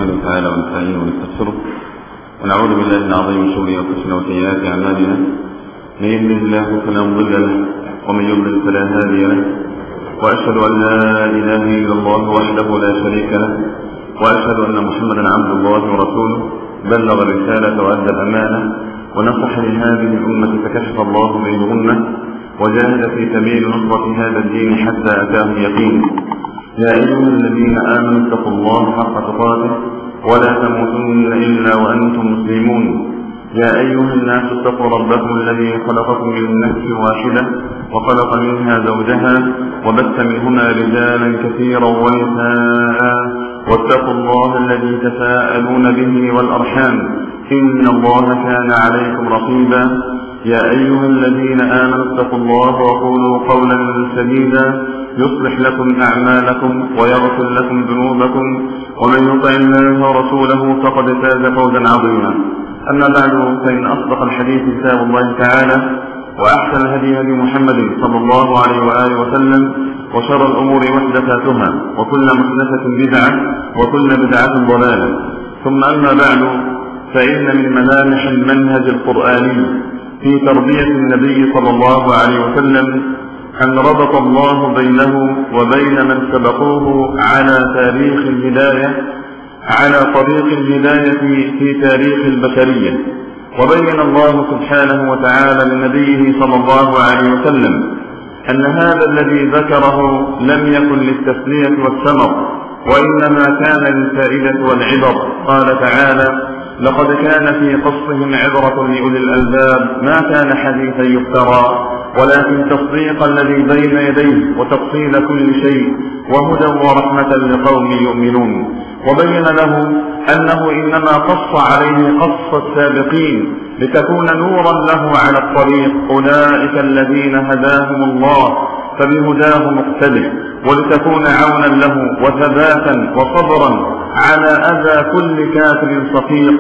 نحمده تعالى ونستعينه ونستغفره ونعوذ بالله العظيم من شرور انفسنا وسيئات اعمالنا. من يهده الله فلا مضل له ومن يضلل فلا هادي له، واشهد ان لا اله الا الله وحده لا شريك له، واشهد ان محمدا عبد الله ورسوله بلغ الرساله وادى الامانه ونصح لهذه الامه فكشف الله به الغمه وجاهد في سبيل نصرة هذا الدين حتى أتاه اليقين. يا أيها الذين آمنوا اتقوا الله حق تقاته ولا تموتن إلا وأنتم مسلمون. يا أيها الناس اتقوا ربكم الذي خلقكم من نفس واحدة وخلق منها زوجها وبث منهما رجالا كثيرا ونساء، واتقوا الله الذي تساءلون به والأرحام إن الله كان عليكم رقيبا. يا أيها الذين آمنوا اتقوا الله وقولوا قولا سديدا يصلح لكم أعمالكم ويغفر لكم ذنوبكم، ومن يطع الله ورسوله فقد فاز فوزا عظيما. أما بعد، فإن أصدق الحديث كتاب الله تعالى، وأحسن الهدي هدي محمد صلى الله عليه وآله وسلم، وشر الأمور محدثاتها وكل محدثة بدعة وكل بدعة ضلالة. ثم أما بعد، فإن من ملامح المنهج القرآني في تربية النبي صلى الله عليه وسلم أن ربط الله بينه وبين من سبقوه على تاريخ الهداية على طريق الهداية في تاريخ البشرية. وبين الله سبحانه وتعالى لنبيه صلى الله عليه وسلم أن هذا الذي ذكره لم يكن للتسلية والثمر، وإنما كان للفائدة والعبر. قال تعالى: لقد كان في قصهم عبرة لأولي الألباب ما كان حديثا يفترى ولكن تصديق الذي بين يديه وتفصيل كل شيء وهدى ورحمة لقوم يؤمنون. وبين له أنه إنما قص عليه قص السابقين لتكون نورا له على الطريق، أولئك الذين هداهم الله فبهداه مقتدر، ولتكون عونا له وثباتا وصبرا على أذى كل كافر صفيق.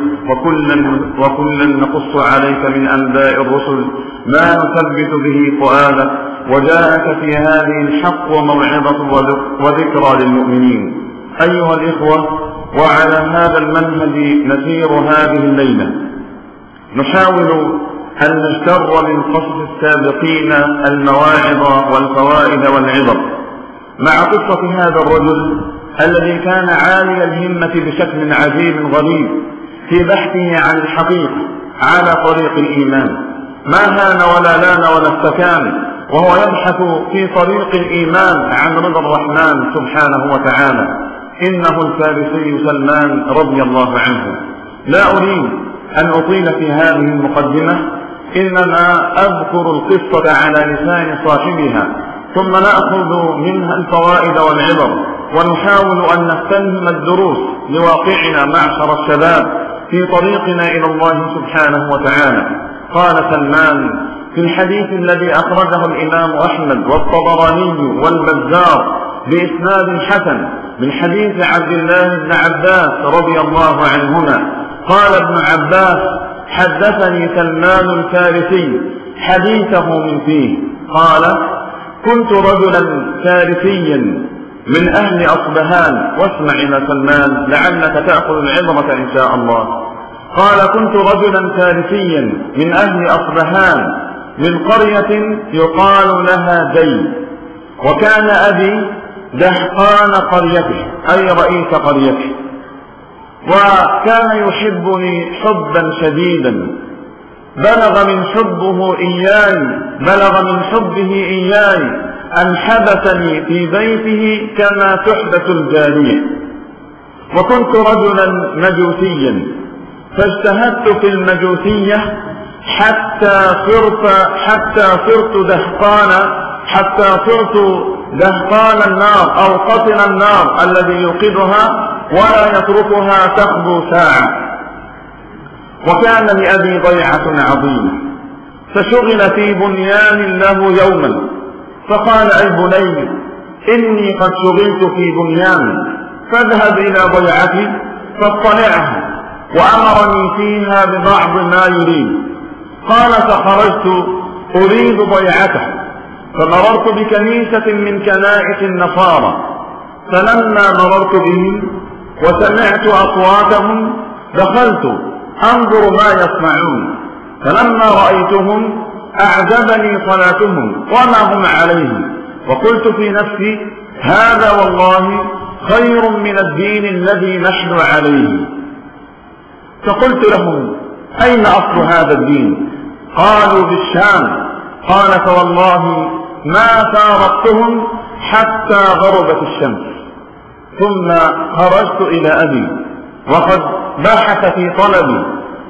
وكلا نقص عليك من أنباء الرسل ما نثبت به فؤادك، وجاءك في هذه الحق وموعظة وذكرى للمؤمنين. أيها الإخوة، وعلى هذا المنهج نسير هذه الليلة، نحاول أن نجتر من قصص السابقين المواعظ والفوائد والعبر، مع قصة هذا الرجل الذي كان عالي الهمة بشكل عجيب غريب في بحثه عن الحقيقة على طريق الإيمان. ما هان ولا لان ولا استكان، وهو يبحث في طريق الإيمان عن رضا الرحمن سبحانه وتعالى. إنه الفارسي سلمان رضي الله عنه. لا أريد أن أطيل في هذه المقدمة، إنما أذكر القصة على لسان صاحبها، ثم نأخذ منها الفوائد والعبر، ونحاول أن نستلهم الدروس لواقعنا معشر الشباب في طريقنا إلى الله سبحانه وتعالى. قال سلمان في الحديث الذي أخرجه الإمام أحمد والطبراني والبزار بإسناد حسن من حديث عبد الله بن عباس رضي الله عنهما، قال ابن عباس: حدثني سلمان الفارسي حديثه من فيه. قال: كنت رجلا فارسيا من أهل أصبهان. واسمع إلى سلمان لعلك تأخذ العبرة إن شاء الله. قال: كنت رجلا فارسيا من أهل أصبهان من قرية يقال لها دي، وكان أبي دهقان قريته أي رئيس قريته، وكان يحبني حبا شديدا، بلغ من حبه إياي أن حبسني في بيته كما تحبس الجارية. وكنت رجلا مجوسيا، فاجتهدت في المجوسية حتى صرت دهقان النار أو قطن النار الذي يوقدها ولا يتركها تخبو ساعة. وكان لأبي ضيعة عظيمة، فشغل في بنيان له يوما، فقال: أي بني، إني قد شغلت في بنيان، فاذهب إلى ضيعتي فاطلعها. وأمرني فيها ببعض ما يريد. قال: فخرجت أريد ضيعته، فمررت بكنيسة من كنائس النصارى، فلما مررت به وسمعت أصواتهم دخلت أنظر ما يصنعون، فلما رأيتهم أعجبني صلاتهم وما هم عليه، وقلت في نفسي هذا والله خير من الدين الذي نحن عليه. فقلت لهم أين أصل هذا الدين؟ قالوا بالشام. قال فوالله ما فارقتهم حتى غربت الشمس. ثم خرجت إلى أبي وقد بحث في طلبي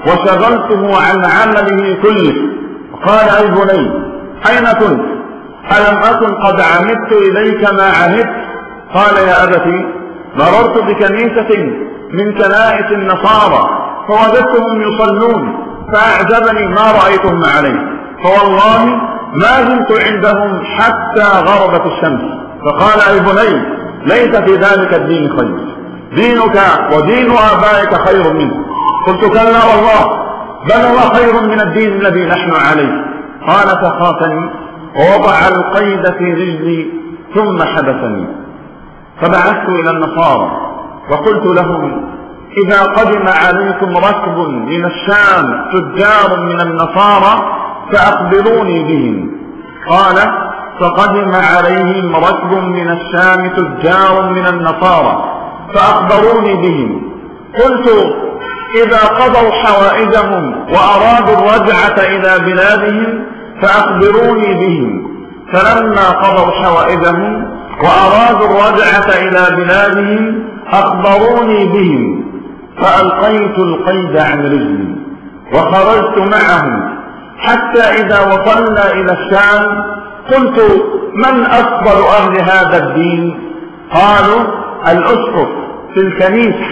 وشغلته عن عمله كله. قال أي بني أين كنت؟ ألم أكن قد عهدت إليك ما عهدت؟ قال يا أبتي مررت بكنيسة من كنائس النصارى فوجدتهم يصلون فأعجبني ما رأيتهم عليه، فوالله ما زلت عندهم حتى غربت الشمس. فقال أي بني ليس في ذلك الدين خير، دينك ودين آبائك خير منه. قلت كلا والله بل هو خير من الدين الذي نحن عليه. قال فخافني ووضع القيد في رجلي ثم حبسني. فبعثت إلى النصارى وقلت لهم إذا قدم عليكم ركب من الشام تجار من النصارى فأخبروني بهم. قال فقدم عليهم ركب من الشام تجار من النصارى فأخبروني بهم. قلت إذا قضوا حوائجهم وأرادوا الرجعة إلى بلادهم فأخبروني بهم. فلما قضوا حوائجهم وأرادوا الرجعة إلى بلادهم أخبروني بهم. فألقيت القيد عن رجلي وخرجت معهم حتى إذا وصلنا إلى الشام قلت من أفضل أهل هذا الدين؟ قالوا الأسقف في الكنيسة،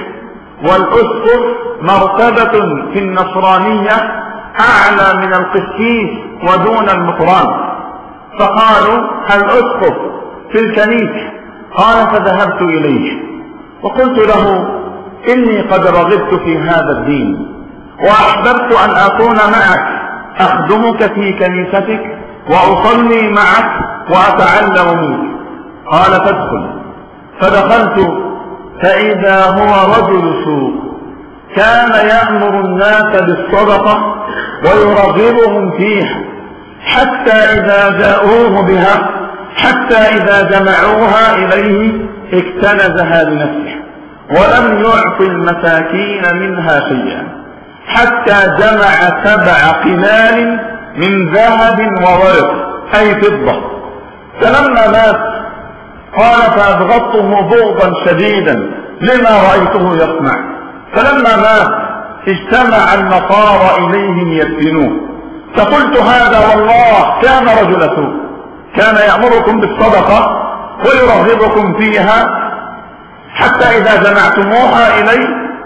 والأسقف مرتبة في النصرانية أعلى من القسيس ودون المطران. فقالوا الأسقف في الكنيسة. قال فذهبت إليه وقلت له إني قد رغبت في هذا الدين وأحببت أن أكون معك أخدمك في كنيستك وأصلي معك وأتعلم منك. قال فادخل. فدخلت فإذا هو رجل سوء كان يأمر الناس بالصدقة ويرغبهم فيها حتى إذا جاءوه بها حتى إذا جمعوها إليه اكتنزها لنفسه ولم يعط المساكين منها شيئا حتى جمع 7 قلال من ذهب وورق أي فضة. فلما مات قال فأبغضته بغضا شديدا لما رأيته يصنع. فلما مات اجتمع النصارى إليهم يدفنوه. فقلت هذا والله كان رجل سوء كان يأمركم بالصدقة ويرغبكم فيها حتى إذا جمعتموها إليه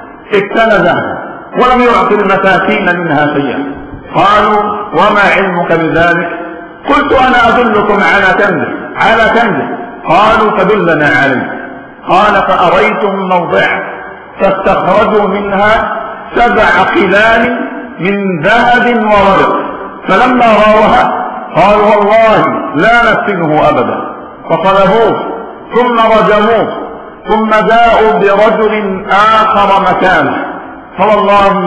اكتنزها ولم يعطي المساكين منها شيئا. قالوا وما علمك بذلك؟ قلت أنا أدلكم على كنز. قالوا فدلنا عليه. قال فأريتهم موضعه فاستخرجوا منها 7 قلال من ذهب وورق. فلما رأوها قالوا والله لا نفتنه أبدا. فطلبوه ثم رجموه ثم جاءوا برجل آخر مكانه. فوالله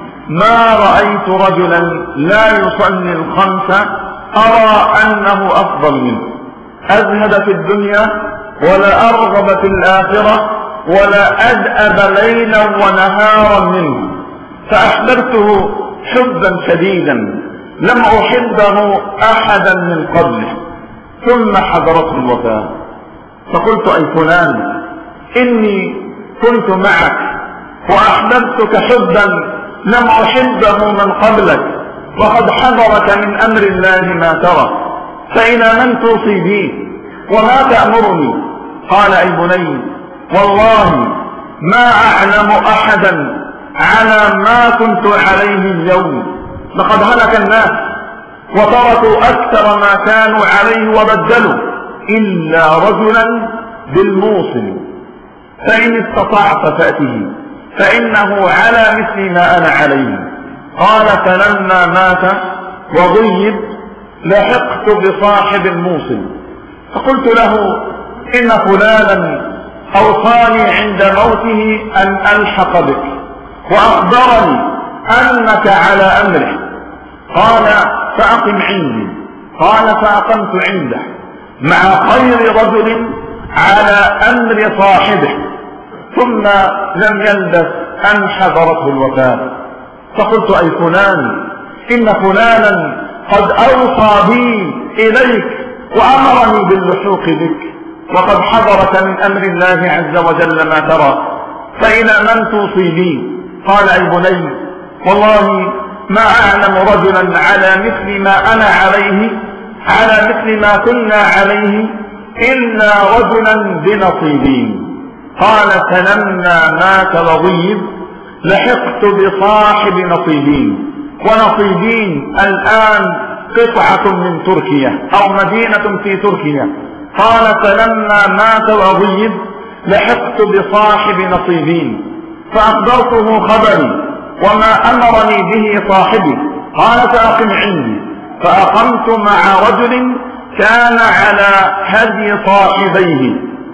ما رأيت رجلا لا يصلي الخمس أرى أنه أفضل منه، أزهد في الدنيا ولا أرغب في الآخرة ولا أدأب ليلا ونهارا منه. فأحببته حبا شديدا لم أحبه أحدا من قبله. ثم حضرته الوفاة فقلت أي فلان إني كنت معك وأحببتك حبا لم أحبه من قبلك وقد حضرك من أمر الله ما ترى، فإلى من توصي بي وما تأمرني؟ قال أي بني والله ما أعلم أحدا على ما كنت عليه اليوم، لقد هلك الناس وتركوا أكثر ما كانوا عليه وبدلوا إلا رجلا بالموصل، فإن استطعت فأته فإنه على مثل ما أنا عليه. قال فلما مات وغيب لحقت بصاحب الموصل فقلت له إن فلانا أوصاني عند موته أن ألحق بك، وأخبرني أنك على أمره. قال فأقم عندي. قال فأقمت عنده مع خير رجل على أمر صاحبه. ثم لم يلبث أن حضرته الوفاة، فقلت أي فلان، إن فلانا قد أوصى بي إليك وأمرني باللحوق بك، وقد حضرك من أمر الله عز وجل ما ترى، فإلى من توصي بي؟ قال أي بني، والله ما أعلم رجلا على مثل ما أنا عليه، على مثل ما كنا عليه، إلا رجلا بنصيبين. قال فلما مات لضيب لحقت بصاحب نصيبين، ونصيبين الآن قطعة من تركيا أو مدينة في تركيا. قال فلما مات لضيب لحقت بصاحب نصيبين، فأخبرته خبري وما أمرني به صاحبي. قال فأقم عندي، فأقمت مع رجل كان على هدي صاحبيه.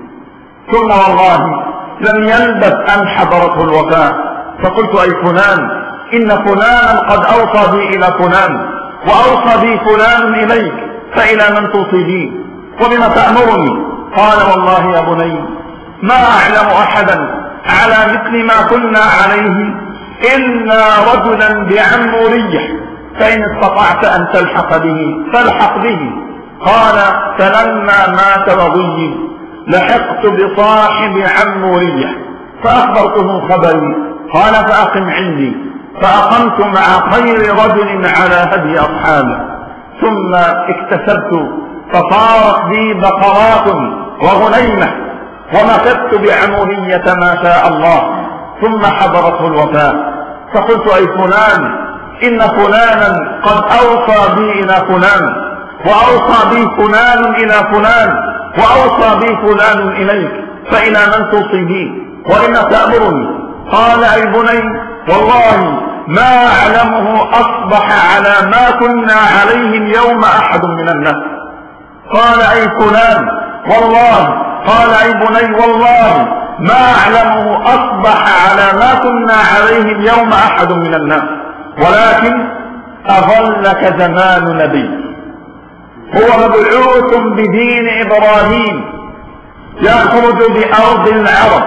ثم والله لم يلبث أن حضرته الوفاة، فقلت أي فلان، إن فلانا قد أوصى بي إلى فلان، وأوصى بي فلان إليك، فإلى من توصي بي وبما تأمرني؟ قال والله يا بني ما أعلم أحدا على مثل ما كنا عليه إلا رجلا بعمورية، فإن استطعت أن تلحق به فالحق به. قال فلما مات لضيب لحقت بصاحب عمورية، فأخبرته خبري. قال فأقم عندي، فأقمت مع خير رجل على هدي أصحابه. ثم اكتسبت، فصارت بي بقرات وغنيمة، ومكثت بعمورية ما شاء الله. ثم حضرته الوفاة، فقلت أي فلان، إن فلانا قد أوصى بي إلى فلان، وأوصى بي فلان إلى فلان، وأوصى بي فلان إليك، فإلى من توصي بي وإن تأمرني؟ قال أي بني والله ما أعلمه أصبح على ما كنا عليه اليوم أحد من الناس. قال أي فلان والله، قال أي بني والله ما أعلمه أصبح على ما كنا عليه اليوم أحد من الناس، ولكن أظلك زمان نبي هو مبعوث بدين إبراهيم، يخرج بأرض العرب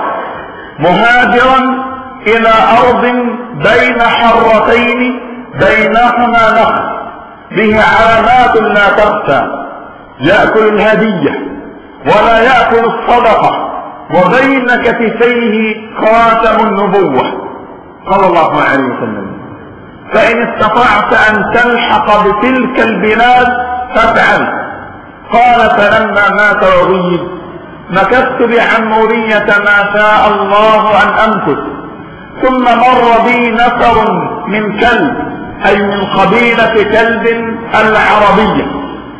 مهاجرا إلى أرض بين حرتين بينهما نخل به علامات لا تخفى، يأكل الهدية ولا يأكل الصدقة، وبين كتفيه خاتم النبوة صلى الله عليه وسلم. فإن استطعت أن تلحق بتلك البلاد فافعل. قال فلما مات لضيب مكثت بعمورية ما شاء الله أن أمكث. ثم مر بي نفر من كلب، أي من قبيلة كلب العربية.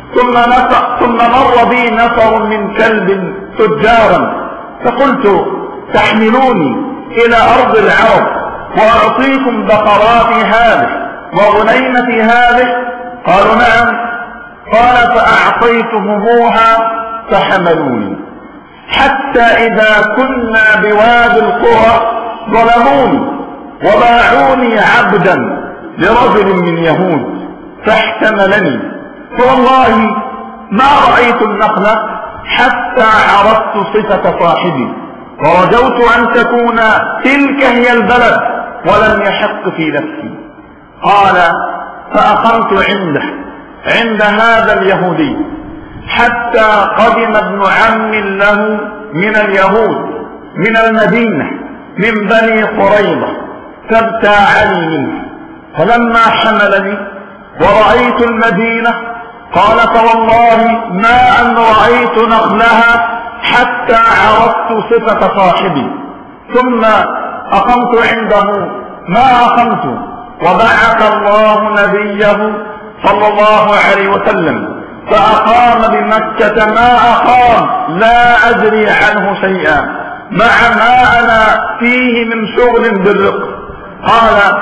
ثم مر بي نفر من كلب تجارا، فقلت تحملوني إلى أرض العرب وأعطيكم بقراتي هذه وغنيمتي هذه؟ قالوا نعم. قال فأعطيتهموها فحملوني، حتى إذا كنا بوادي القرى ظلموني وباعوني عبدا لرجل من يهود فاحتملني، فوالله ما رأيت النخلة حتى عرفت صفة صاحبي، ورجوت أن تكون تلك هي البلد ولم يحق في نفسي. قال فأقمت عند هذا اليهودي حتى قدم ابن عم له من اليهود من المدينة من بني قريظة فابتاعني منه. فلما حملني ورأيت المدينة قال فوالله ما أن رأيت نخلها حتى عرفت صفة صاحبي. ثم أقمت عنده ما أقمت، وبعث الله نبيه صلى الله عليه وسلم فأقام بمكة ما أقام لا أدري عنه شيئا، مع ما أنا فيه من شغل بالرق. قال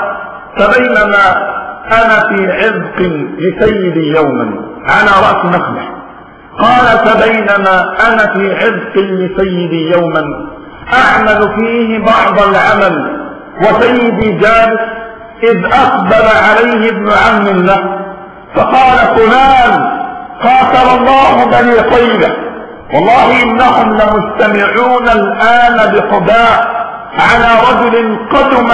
فبينما أنا في عذق لسيدي يوما على رأس نخلة، قال فبينما أنا في عرس لسيدي يوما أعمل فيه بعض العمل وسيدي جالس، إذ أقبل عليه ابن عم له فقال فلان قاتل الله بني طيبة، والله إنهم لمستمعون الآن بقباء على رجل قدم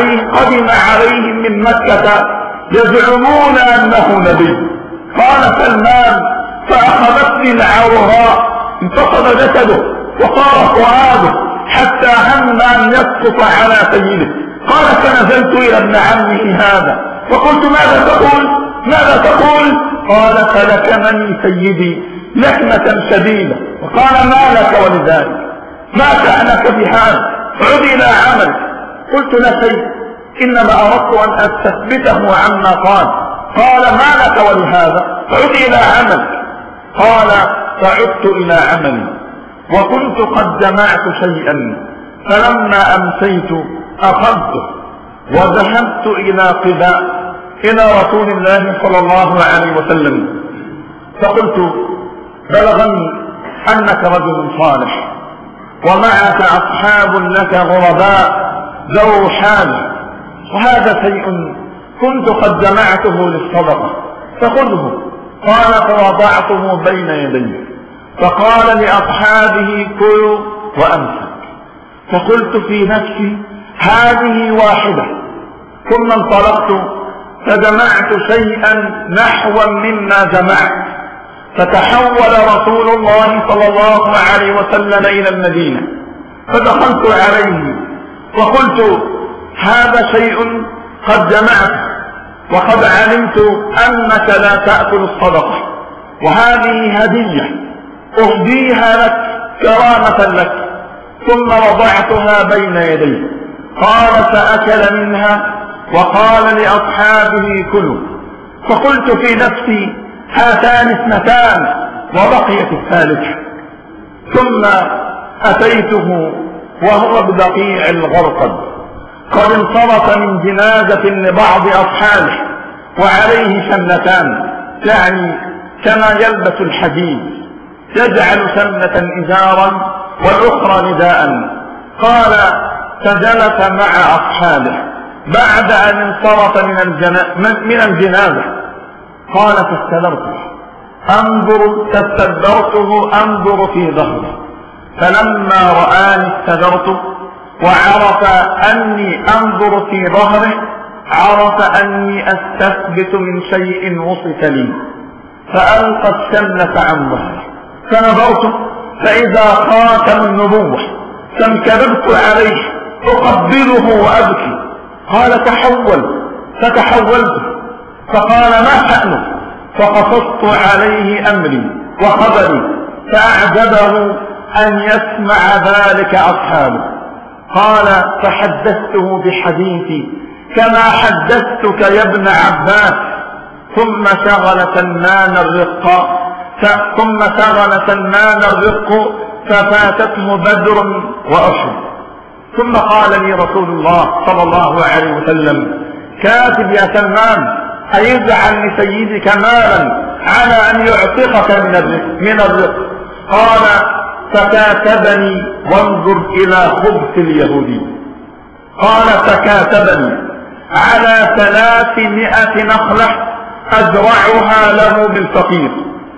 عليهم من مكة يزعمون أنه نبي. قال سلمان فأخذتني العوراء، انتصب جسده وصار فؤاده حتى هم أن يسقط على سيده. قال فنزلت إلى ابن عمه هذا فقلت ماذا تقول؟ قال فلكمني سيدي لكمة شديدة وقال ما لك ولذلك؟ ما شأنك بهذا؟ عد إلى عمل. قلت لا شيء، إنما أردت أن أستثبته عما قال ما لك ولهذا؟ عد إلى عمل. قال فعدت إلى عملي وكنت قد جمعت شيئا، فلما أمسيت أخذته وذهبت إلى قباء إلى رسول الله صلى الله عليه وسلم فقلت بلغني أنك رجل صالح ومعك أصحاب لك غرباء ذو حاجة، وهذا شيء كنت قد جمعته للصدقة فخذه. قال فوضعته بين يديه فقال لأصحابه كلوا وأمسك. فقلت في نفسي هذه واحدة، ثم انطلقت فجمعت شيئا نحوا مما جمعت، فتحول رسول الله صلى الله عليه وسلم إلى المدينة فدخلت عليه وقلت هذا شيء قد جمعت وقد علمت أنك لا تأكل الصدقة، وهذه هدية أهديها لك كرامة لك. ثم وضعتها بين يديه. قال فأكل منها وقال لأصحابه كلوا. فقلت في نفسي هاتان اثنتان وبقيت الثالثة. ثم أتيته وهو ببقيع الغرقد قد انصرف من جنازة لبعض أصحابه وعليه شنتان، يعني كما يلبس الحديد، يجعل شنة إزارا والأخرى نداء. قال فجلس مع أصحابه بعد أن انصرف من الجنازة. قال فاستدرته أنظر في ظهره، فلما رآني استدرته وعرف أني أنظر في ظهره عرف أني أستثبت من شيء وصف لي، فألقى الشنة عن ظهره. فنظرت فإذا خاتم النبوة، فانكببت عليه أقبله وأبكي. قال تحول، فتحولت فقال ما شأنه؟ فقصصت عليه أمري وخبري، فأعجبه أن يسمع ذلك أصحابه. قال فحدثته بحديثي كما حدثتك يا ابن عباس. ثم شغل سلمان الرق ففاتته بدر وأحد. ثم قال لي رسول الله صلى الله عليه وسلم كاتب يا سلمان أيجعل لسيدك مالا على أن يعتقك من الرق؟ قال فكاتبني وانظر إلى خبث اليهودي. قال فكاتبني على 300 نخلة أزرعها له بالفقير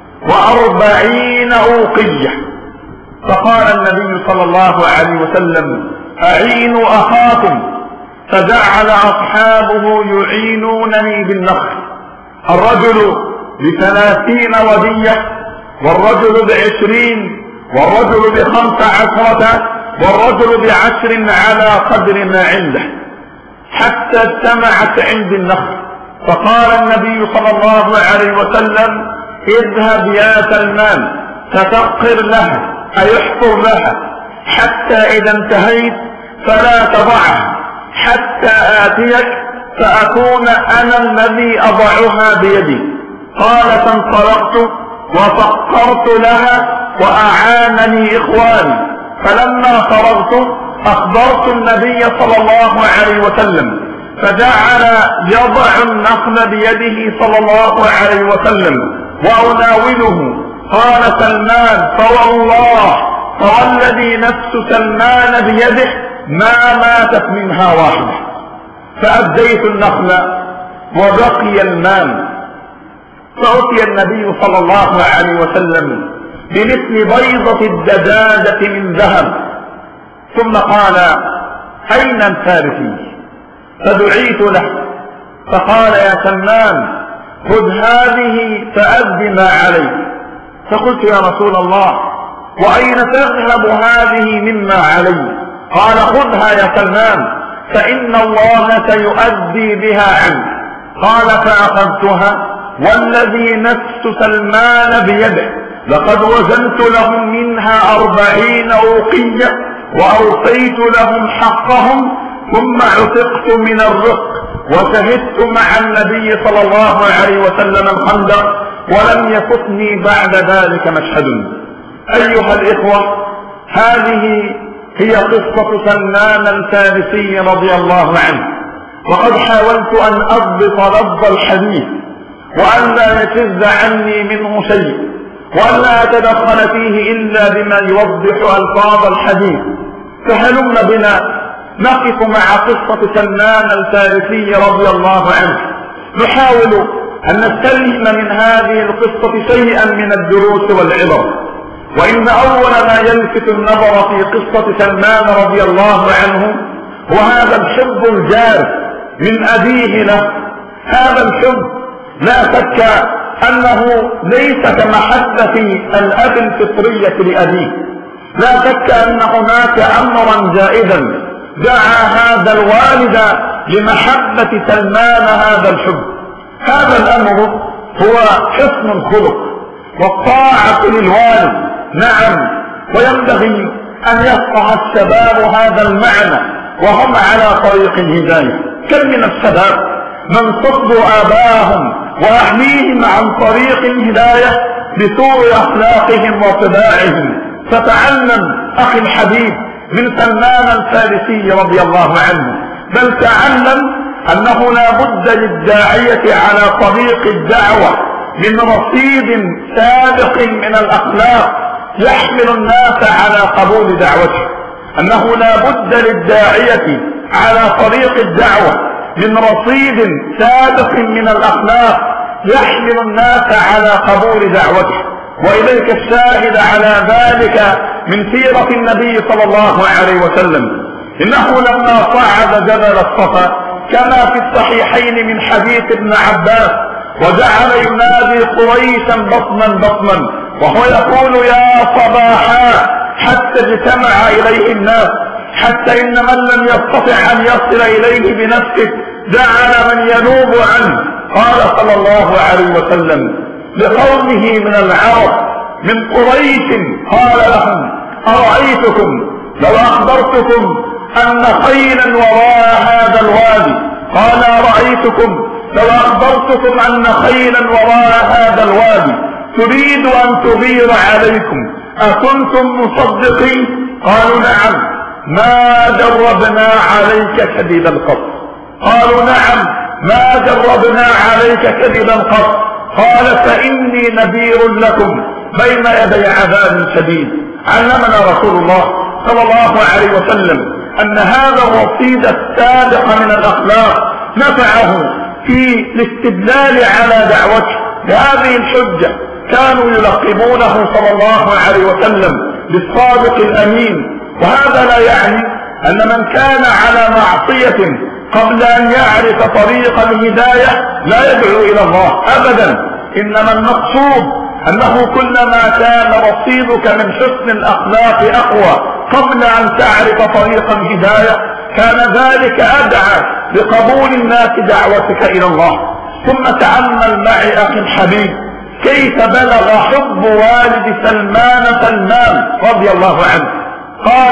40 أوقية. فقال النبي صلى الله عليه وسلم أعينوا أخاكم، فجعل أصحابه يعينونني بالنخل، الرجل ب30 ودية، والرجل ب20، والرجل ب15، والرجل ب10 على قدر ما عنده، حتى اجتمعت عندي النخل. فقال النبي صلى الله عليه وسلم اذهب يا سلمان فتقر لها أي احفر لها، حتى إذا انتهيت فلا تضعها حتى آتيك فأكون أنا الذي أضعها بيدي. قال فانطلقت وفقرت لها وأعانني إخواني، فلما فرغت أخبرت النبي صلى الله عليه وسلم، فجعل يضع النخل بيده صلى الله عليه وسلم وأناوله، قال سلمان فوالذي نفس سلمان بيده ما ماتت منها واحدة. فأديت النخل وبقي المال، فأتي النبي صلى الله عليه وسلم بمثل بيضة الدجاجة من ذهب، ثم قال: أين الفارسي؟ فدعيت له، فقال: يا سلمان خذ هذه فأد ما عليك. فقلت: يا رسول الله وأين تذهب هذه مما علي؟ قال: خذها يا سلمان فإن الله سيؤدي بها عنك. قال: فأخذتها والذي نفس سلمان بيده لقد وزنت لهم منها 40 أوقية وأوفيت لهم حقهم، ثم عتقت من الرق وشهدت مع النبي صلى الله عليه وسلم الخندق، ولم يفتني بعد ذلك مشهد. أيها الإخوة، هذه هي قصة سلمان الفارسي رضي الله عنه. وقد حاولت أن أضبط لفظ الحديث وأن لا يشذ عني منه شيء، وأن لا أتدخل فيه إلا بما يوضح ألفاظ الحديث. فهلم بنا نقف مع قصة سلمان الفارسي رضي الله عنه، نحاول أن نستلهم من هذه القصة شيئا من الدروس والعبر. وإن أول ما يلفت النظر في قصة سلمان رضي الله عنه هو هذا الحب الجارف من أبيه له. هذا الحب لا شك أنه ليس كمحبة الأب الفطرية لأبيه، لا شك أن هناك أمرا زائدا دعا هذا الوالد لمحبة سلمان هذا الحب. هذا الأمر هو حسن الخلق والطاعة للوالد، نعم، وينبغي أن يفقه الشباب هذا المعنى وهم على طريق الهداية. كم من الشباب من صدوا آباءهم وأهليهم عن طريق الهداية بسوء أخلاقهم وطباعهم. فتعلم أخي الحبيب من سلمان الفارسي رضي الله عنه، بل تعلم أنه لا بد للداعية على طريق الدعوة من رصيد سابق من الأخلاق يحمل الناس على قبول دعوته. أنه لا بد للداعية على طريق الدعوة من رصيد سابق من الأخلاق يحمل الناس على قبول دعوته. وإليك الشاهد على ذلك من سيرة النبي صلى الله عليه وسلم. إنه لما صعد جبل الصفا كما في الصحيحين من حديث ابن عباس وجعل ينادي قريشا بطنا وهو يقول: يا صباحا، حتى اجتمع إليه الناس، حتى إن من لم يستطع أن يصل إليه بنفسه جعل من ينوب عنه. قال صلى الله عليه وسلم لقومه من العرب من قريش، قال لهم: أرأيتكم لو أخبرتكم أن خيلا وراء هذا الوادي؟ قال: أرأيتكم لو أخبرتكم أن خيلا وراء هذا الوادي تريد أن تغير عليكم أكنتم مصدقين؟ قالوا: نعم، ما جربنا عليك كذبا قط. قالوا: نعم، ما جربنا عليك كذبا قط. قال: فإني نذير لكم بين يدي عذاب شديد. علمنا رسول الله صلى الله عليه وسلم أن هذا الرصيد السابق من الأخلاق نفعه في الاستدلال على دعوته بهذه الحجة. كانوا يلقبونه صلى الله عليه وسلم بالصادق الأمين. وهذا لا يعني أن من كان على معصية قبل أن يعرف طريق الهداية لا يدعو إلى الله أبدا. إنما المقصود أنه كلما كان رصيدك من حسن الأخلاق أقوى قبل أن تعرف طريق الهداية كان ذلك أدعى لقبول الناس دعوتك إلى الله. ثم تأمل معي أخي الحبيب كيف بلغ حب والد سلمان رضي الله عنه. قال: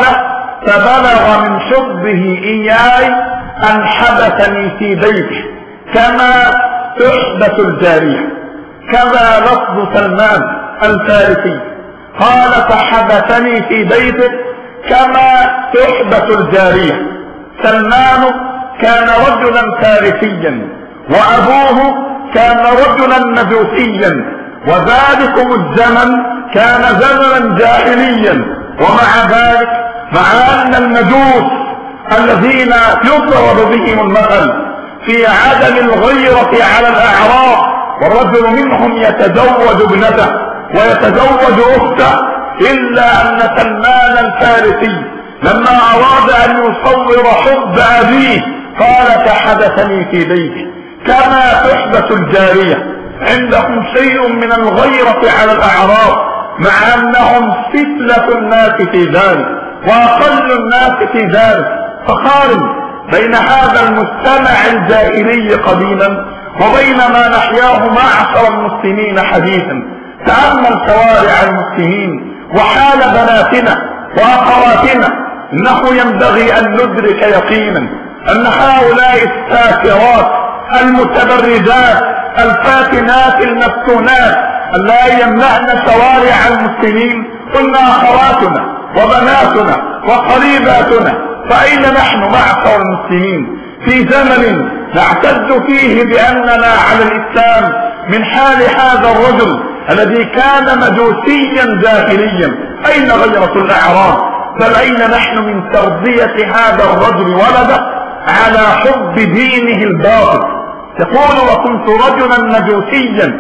فبلغ من حبه إياي أن حبسني في بيته كما تحبس الجارية. كذا لفظ سلمان الفارسي، قال: فحبسني في بيته كما تحبس الجارية. سلمان كان رجلا فارسيا، وأبوه كان رجلا مجوسيا، وذلكم الزمن كان زمنا جاهليا. ومع ذلك مع أن المجوس الذين يضرب بهم المثل في عدم الغيرة على الأعراض، والرجل منهم يتزوج ابنته ويتزوج أخته، إلا أن سلمان الفارسي لما أراد أن يصور حب أبيه قال كحدثني في بيتي، كما تحدث الجارية. عندهم شيء من الغيرة على الأعراض مع أنهم فتلة الناس في ذلك وأقل الناس في ذلك. فقارن بين هذا المجتمع الجاهلي قديما وبين ما نحياه معشر المسلمين حديثا. تأمل شوارع المسلمين وحال بناتنا وأخواتنا. إنه ينبغي أن ندرك يقينا أن هؤلاء الساكرات المتبرجات الفاتنات المفتونات لا يملأن شوارع المسلمين قلنا أخواتنا وبناتنا وقريباتنا. فأين نحن معشر المسلمين في زمن نعتز فيه بأننا على الإسلام من حال هذا الرجل الذي كان مجوسيا جاهليا؟ أين غيرة الأعراض؟ بل أين نحن من تربية هذا الرجل ولده على حب دينه الباطل؟ يقول وكنت رجلا مجوسيا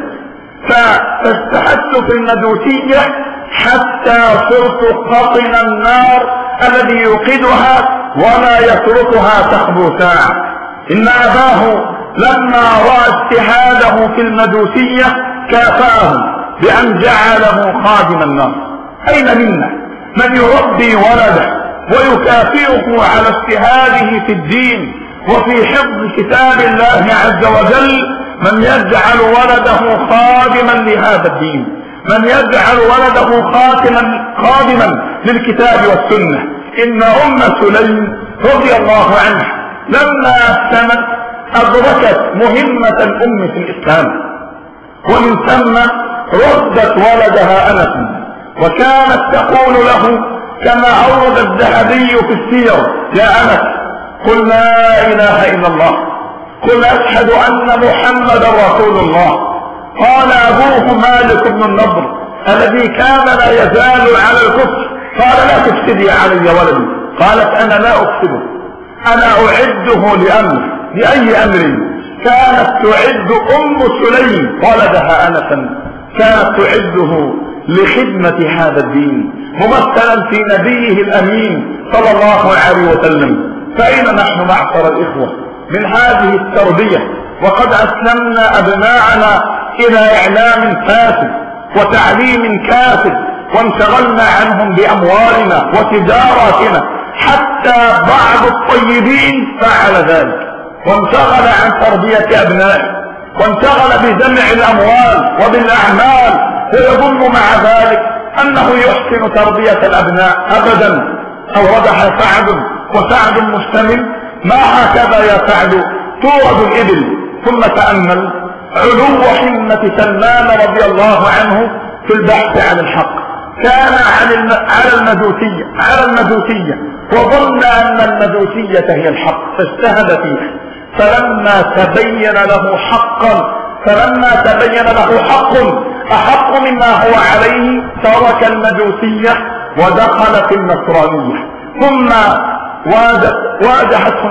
فاستحدت في المجوسية حتى صرت قطن النار الذي يوقدها ولا يتركها تخبو ساعة. إن أباه لما رأى اجتهاده في المجوسية كافأه بأن جعله خادم النار. أين منا من يربي ولده ويكافئه على اجتهاده في الدين وفي حفظ كتاب الله عز وجل؟ من يجعل ولده خادما لهذا الدين، من يجعل ولده خادما للكتاب والسنة. إن أم سليم رضي الله عنها لما أسلمت أدركت مهمة الأم في الإسلام، ومن ثم ردت ولدها أنس، وكانت تقول له كما أورد الذهبي في السير: يا أنس قل لا إله إلا الله، قل أشهد أن محمدا رسول الله. قال أبوه مالك بن النضر الذي كان لا يزال على الكفر قال: لا تفسدي علي ولدي. قالت: أنا لا أفسده، أنا أعده لأمر. لأي أمر؟ كانت تعد أم سليم ولدها أنسا، كانت تعده لخدمة هذا الدين ممثلا في نبيه الأمين صلى الله عليه وسلم. فأين نحن معشر الإخوة من هذه التربية؟ وقد أسلمنا أبناءنا إلى إعلام فاسد وتعليم كاسد، وانشغلنا عنهم بأموالنا وتجاراتنا، حتى بعض الطيبين فعل ذلك وانشغل عن تربية أبنائه، وانشغل بجمع الأموال وبالأعمال، ويظن مع ذلك أنه يحسن تربية الأبناء. أبدا. أوردها سعد وسعد مشتمل. ما هكذا يا سعد تورد الإبل. ثم تأمل علو حمة سلمان رضي الله عنه في البحث عن الحق. كان على المجوسية وظن أن المجوسية هي الحق فاجتهد فيها. فلما تبين له حق أحق مما هو عليه ترك المجوسية ودخل في النصرانية. ثم واجهته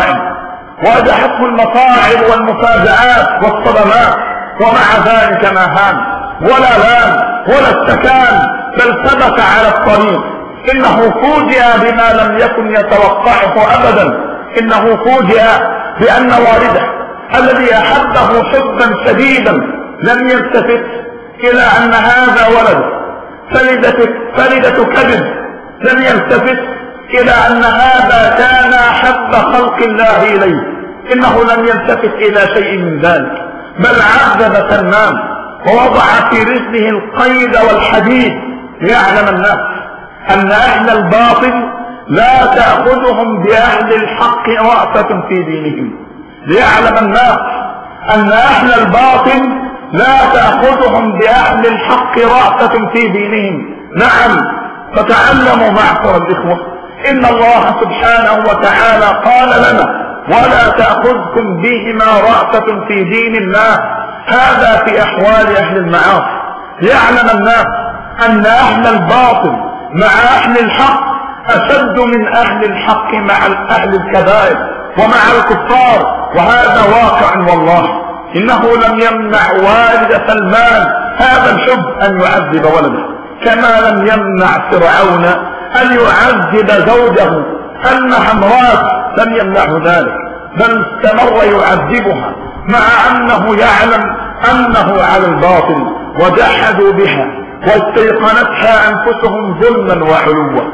المصاعب والمفاجآت والصدمات، ومع ذلك ما هان ولا لام ولا استكان، بل ثبت على الطريق. إنه فوجئ بما لم يكن يتوقعه أبدا. إنه فوجئ بأن والده الذي أحبه حبا شديدا لم يلتفت إلى أن هذا ولد فلدة كذب، لم يلتفت إلى أن هذا كان أحب خلق الله إليه. إنه لم يلتفت إلى شيء من ذلك، بل عذب سلمان ووضع في رجله القيد والحديد ليعلم الناس أن أهل الباطل لا تأخذهم بأهل الحق رأفة في دينهم. ليعلم الناس أن أهل الباطل لا تأخذهم بأهل الحق رأفة في دينهم. نعم. فتعلموا معشر الإخوة إن الله سبحانه وتعالى قال لنا: ولا تأخذكم بهما رأفة في دين الله. هذا في أحوال أهل المعاصي. يعلم الناس أن أهل الباطل مع أهل الحق أشد من أهل الحق مع أهل الكبائر ومع الكفار. وهذا واقع والله. إنه لم يمنع والد سلمان هذا الحب أن يعذب ولده، كما لم يمنع فرعون أن يعذب زوجه أنها امرأة، لم يمنعه ذلك، بل استمر يعذبها مع أنه يعلم أنه على الباطل، وجحدوا بها واستيقنتها أنفسهم ظلما وعلوا.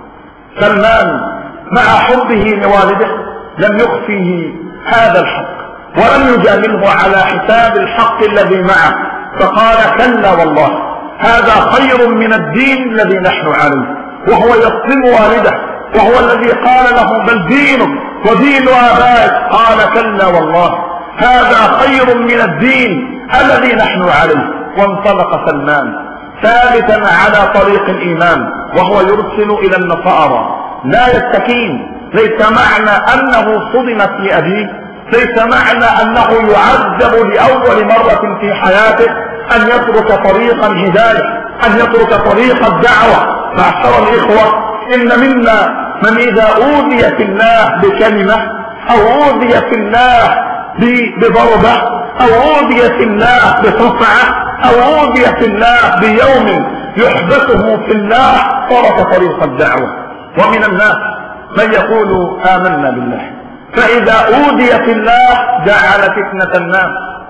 سلمان مع حبه لوالده لم يخفيه هذا الحق ولم يجامله على حساب الحق الذي معه، فقال كلا والله هذا خير من الدين الذي نحن عليه، وهو يصدم والده، وهو الذي قال له بل دينك ودين آبائك، قال كلا والله هذا خير من الدين الذي نحن عليه. وانطلق سلمان ثابتا على طريق الإيمان، وهو يرسل إلى النصارى لا يستكين. ليس معنى أنه صدم في أبيه، ليس معنى أنه يعذب لأول مرة في حياته أن يترك طريق الهداية، أن يترك طريق الدعوة. معشر الإخوة، إن منا من إذا أوذي في الله بكلمة أو أوذي في الله بضربة أو أوذي في الله بصفعة أو أوذي في الله بيوم يحبسه في الله ترك طريق الدعوة. ومن الناس من يقول آمنا بالله، فإذا أوذي في الله جعل فتنة الناس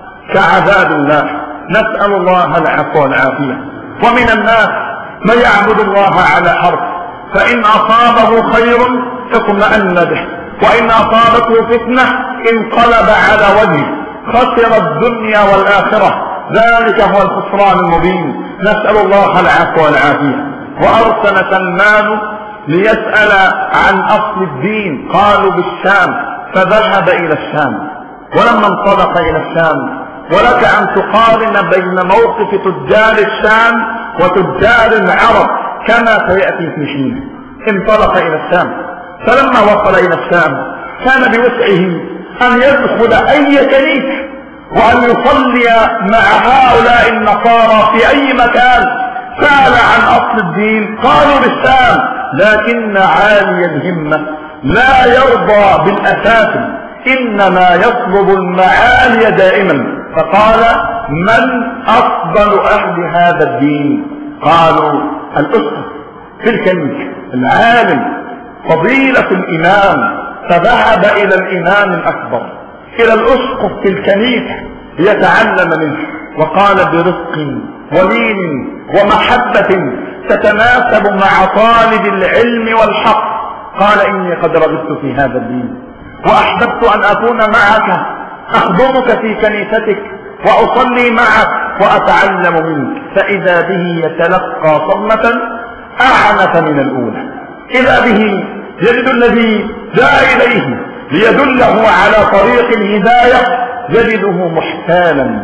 كعذاب الله، نسأل الله العفو والعافية. ومن الناس من يعبد الله على حرف، فإن أصابه خير اطمأن به، وإن أصابته فتنة انقلب على وجهه، خسر الدنيا والآخرة، ذلك هو الخسران المبين. نسأل الله العفو والعافية. وأرسل سلمان ليسأل عن أصل الدين، قالوا بالشام، فذهب إلى الشام. ولما انطلق إلى الشام، ولك أن تقارن بين موقف تجار الشام وتجار العرب كما سيأتي في حين. انطلق إلى الشام، فلما وصل إلى الشام كان بوسعه أن يدخل أي كنيسة وأن يصلي مع هؤلاء النصارى في أي مكان. سأل عن أصل الدين، قالوا بالشام، لكن عالي الهمة لا يرضى بالأساس، إنما يطلب المعالي دائما. فقال من أفضل أهل هذا الدين؟ قالوا الأسقف في الكنيسة، العالم، فضيلة الإمام. فذهب إلى الإمام الأكبر، إلى الأسقف في الكنيسة ليتعلم منه، وقال برفق ولين ومحبة تتناسب مع طالب العلم والحق. قال إني قد رغبت في هذا الدين، وأحببت أن أكون معك، أخدمك في كنيستك وأصلي معك وأتعلم منك. فإذا به يتلقى صدمة أعنف من الأولى. إذا به يجد الذي جاء إليه ليدله على طريق الهداية يجده محتالا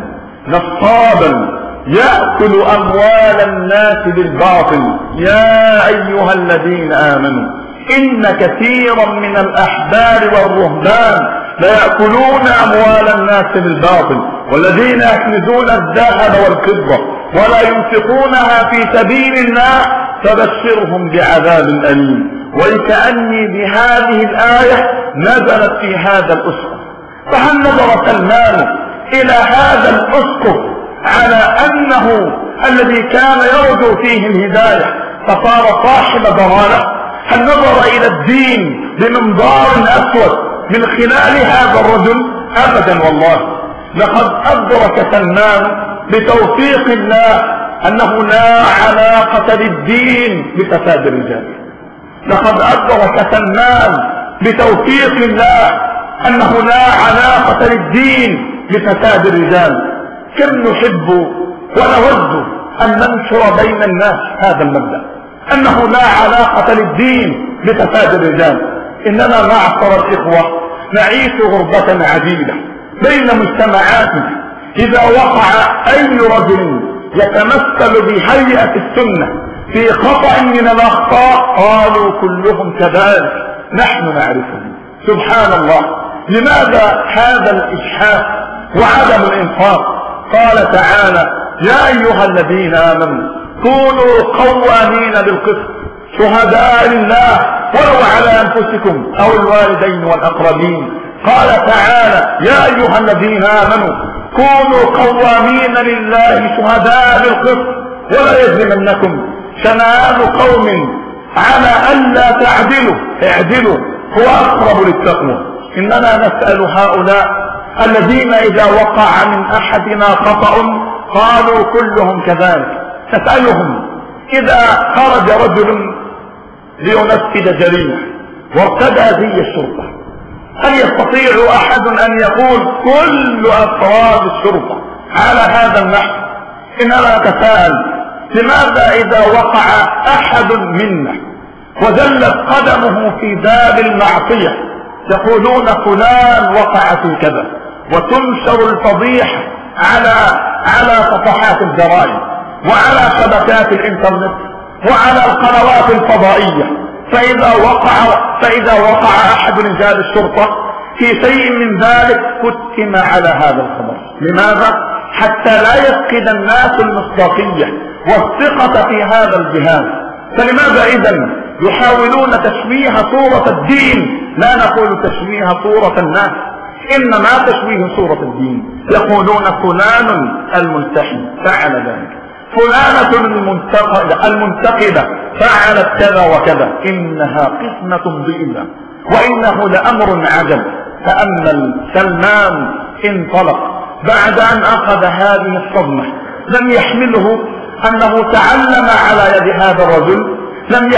نصابا يأكل أموال الناس بالباطل. يا أيها الذين آمنوا إن كثيرا من الأحبار والرهبان ليأكلون أموال الناس بالباطل، والذين يكنزون الذهب والفضة ولا ينفقونها في سبيل الله فبشرهم بعذاب أليم. وكأني بهذه الآية نزلت في هذا الأسقف. فهل نظر سلمان إلى هذا الأسقف على أنه الذي كان يرجو فيه الهداية فصار صاحب ضلالة؟ هل نظر إلى الدين بمنظار أسود من خلال هذا الرجل؟ أبدا والله. لقد أدرك سلمان بتوفيق الله أنه لا علاقة للدين بفساد الرجال. لقد أدرك سلمان بتوفيق الله أنه لا علاقة للدين بفساد الرجال. كم نحب ونود أن ننشر بين الناس هذا المبدأ، أنه لا علاقة للدين بفساد الرجال. إننا معشر الإخوة نعيش غربة عجيبة بين مجتمعاتنا. إذا وقع أي رجل يتمثل بهيئة السنة في خطأ من الأخطاء قالوا كلهم كذلك، نحن نعرفه. سبحان الله، لماذا هذا الإجحاف وعدم الإنفاق؟ قال تعالى يا أيها الذين آمنوا كونوا قوامين بالقسط شهداء لله ولو على أنفسكم أو الوالدين والأقربين. قال تعالى يا أيها الذين آمنوا كونوا قوامين لله شهداء بالقسط ولا يجرمنكم شنآن قوم على ألا تعدلوا اعدلوا هو أقرب للتقوى. إننا نسأل هؤلاء الذين إذا وقع من أحدنا خطأ قالوا كلهم كذلك، نسألهم إذا خرج رجل لينفذ جريمة وارتدى زي الشرطة هل يستطيع أحد أن يقول كل أفراد الشرطة على هذا النحو؟ إننا نتساءل لماذا إذا وقع أحد منا وزلت قدمه في باب المعصية يقولون فلان وقع في كذا، وتنشر الفضيحة على صفحات الجرائد وعلى شبكات الانترنت وعلى القنوات الفضائية. فإذا وقع أحد رجال الشرطة في شيء من ذلك كتم على هذا الخبر. لماذا؟ حتى لا يفقد الناس المصداقية والثقة في هذا الجهاز. فلماذا إذن يحاولون تشويه صورة الدين؟ لا نقول تشويه صورة الناس، إنما تشويه صورة الدين. يقولون فلان الملتحي فعل ذلك، فلانة المنتقدة فعلت كذا وكذا، إنها قسمة ضئيلة وإنه لأمر عجب. تأمل سلمان انطلق بعد أن أخذ هذه الصدمة، لم يحمله أنه تعلم على يد هذا الرجل، لم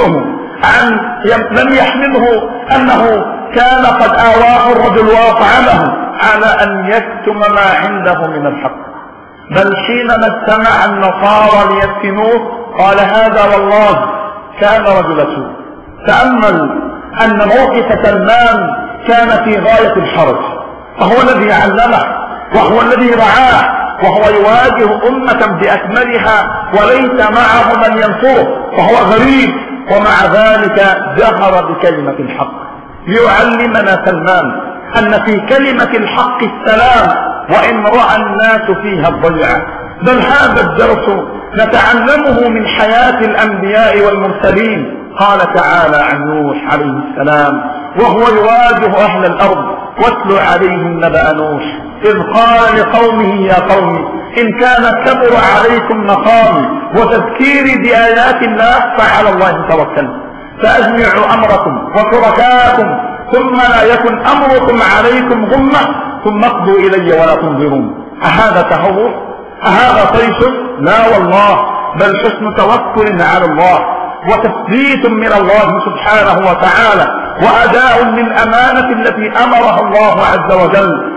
يحمله أنه كان قد آواه الرجل وأطعمه على أن يكتم ما عنده من الحق، بل حينما استمع النصارى ليفتنوه قال هذا والله كان رجل سوء. تأمل أن موقف سلمان كان في غاية الحرج، فهو الذي علمه وهو الذي رعاه وهو يواجه أمة بأكملها وليس معه من ينصره، فهو غريب، ومع ذلك جهر بكلمة الحق ليعلمنا سلمان أن في كلمة الحق السلام وإن رأى الناس فيها الضيعة. بل هذا الدرس نتعلمه من حياة الأنبياء والمرسلين. قال تعالى عن نوح عليه السلام وهو يواجه أهل الأرض واتل عليهم نبأ نوح إذ قال لقومه يا قوم إن كان كبر عليكم مقامي وتذكيري بآيات الله فعلى الله توكلت فأجمعوا أمركم وشركاءكم ثم لا يكن أمركم عليكم غمة ثم اقضوا إلي ولا تنظرون. أهذا تهور؟ أهذا طيش؟ لا والله، بل حسن توكل على الله وتثبيت من الله سبحانه وتعالى وأداء للأمانة التي أمرها الله عز وجل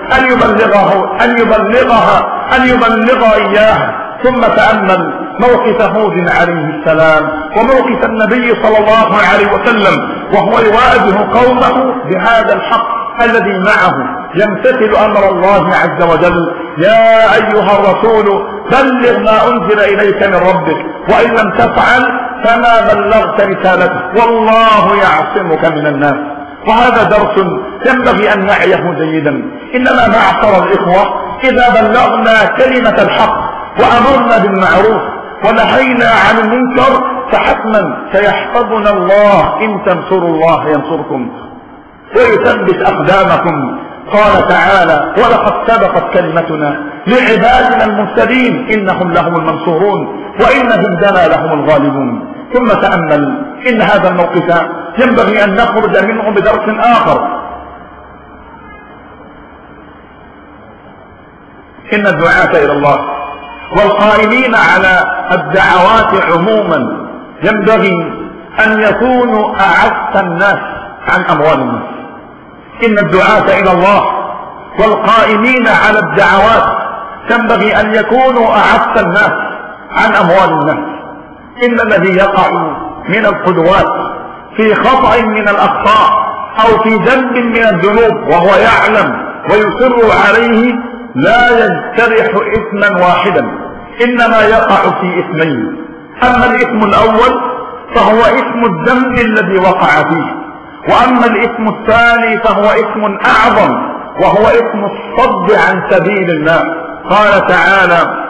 أن يبلغ إياها. ثم تأمل موقف هود عليه السلام وموقف النبي صلى الله عليه وسلم وهو يواجه قومه بهذا الحق الذي معه يمتثل أمر الله عز وجل. يا أيها الرسول بلغ ما أنزل إليك من ربك وإن لم تفعل فما بلغت رسالته والله يعصمك من الناس. وهذا درس ينبغي أن نعيه جيدا. إنما معشر الإخوة إذا بلغنا كلمة الحق وأمرنا بالمعروف ونهينا عن المنكر فحتما سيحفظنا الله إن تنصروا الله ينصركم ويثبت أقدامكم. قال تعالى ولقد سبقت كلمتنا لعبادنا المرسلين إنهم لهم المنصورون وإن جندنا لهم الغالبون. ثم تأمل إن هذا الموقف ينبغي أن نخرج منه بدرس آخر. إن الدعاة إلى الله والقائمين على الدعوات عموما ينبغي أن يكونوا أعز الناس عن أموال الناس. إن الدعاة إلى الله والقائمين على الدعوات ينبغي أن يكونوا أعز الناس عن أموال الناس. إن الذي يقع من القدوات في خطأ من الأخطاء أو في ذنب من الذنوب وهو يعلم ويصر عليه لا يجترح إثما واحدا، إنما يقع في إثمين. أما الإثم الأول فهو إثم الذنب الذي وقع فيه، وأما الإثم الثاني فهو إثم أعظم وهو إثم الصد عن سبيل الله. قال تعالى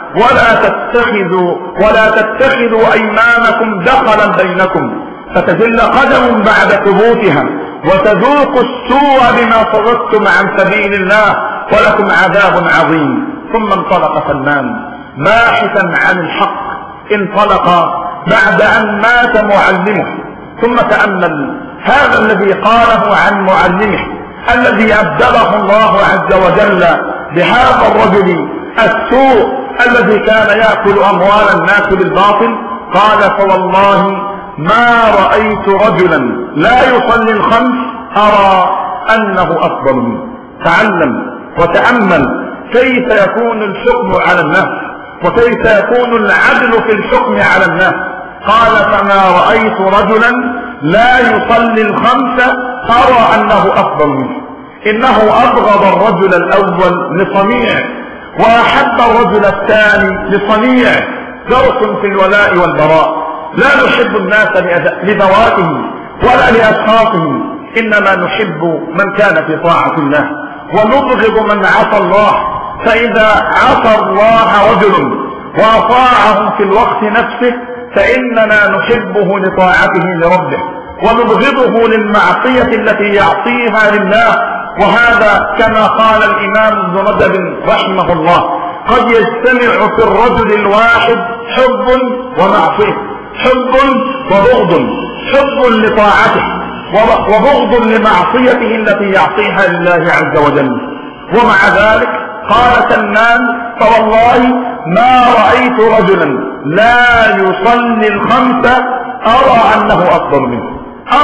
ولا تتخذوا أيمانكم دخلا بينكم فتزل قدم بعد ثبوتها وتذوقوا السوء بما صددتم عن سبيل الله ولكم عذاب عظيم. ثم انطلق سلمان باحثا عن الحق، انطلق بعد أن مات معلمه. ثم تأمل هذا الذي قاله عن معلمه الذي أبدله الله عز وجل بهذا الرجل السوء الذي كان يأكل أموال الناس بالباطل. قال: فوالله ما رأيت رجلا لا يصلي الخمس أرى أنه أفضل منه. تعلم وتأمل كيف يكون الحكم على الناس وكيف يكون العدل في الحكم على الناس. قال: فما رأيت رجلا لا يصلي الخمس أرى أنه أفضل منه. إنه أبغض الرجل الأول لصنيع وأحب الرجل الثاني لصنيع. درس في الولاء والبراء. لا نحب الناس لذواتهم ولا لأشخاصهم، إنما نحب من كان في طاعة الله ونبغض من عصى الله. فإذا عصى الله رجل وأطاعه في الوقت نفسه فإننا نحبه لطاعته لربه ونبغضه للمعصية التي يعصيها لله. وهذا كما قال الإمام ابن رجب رحمه الله: قد يجتمع في الرجل الواحد حب ومعصية، حب وبغض، حب لطاعته وبغض لمعصيته التي يعصيها لله عز وجل. ومع ذلك قال سلمان: فوالله ما رأيت رجلا لا يصلي الخمس أرى أنه أفضل منه.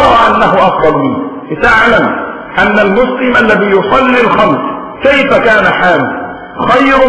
لتعلم أن المسلم الذي يصلي الخمس كيف كان حاله خير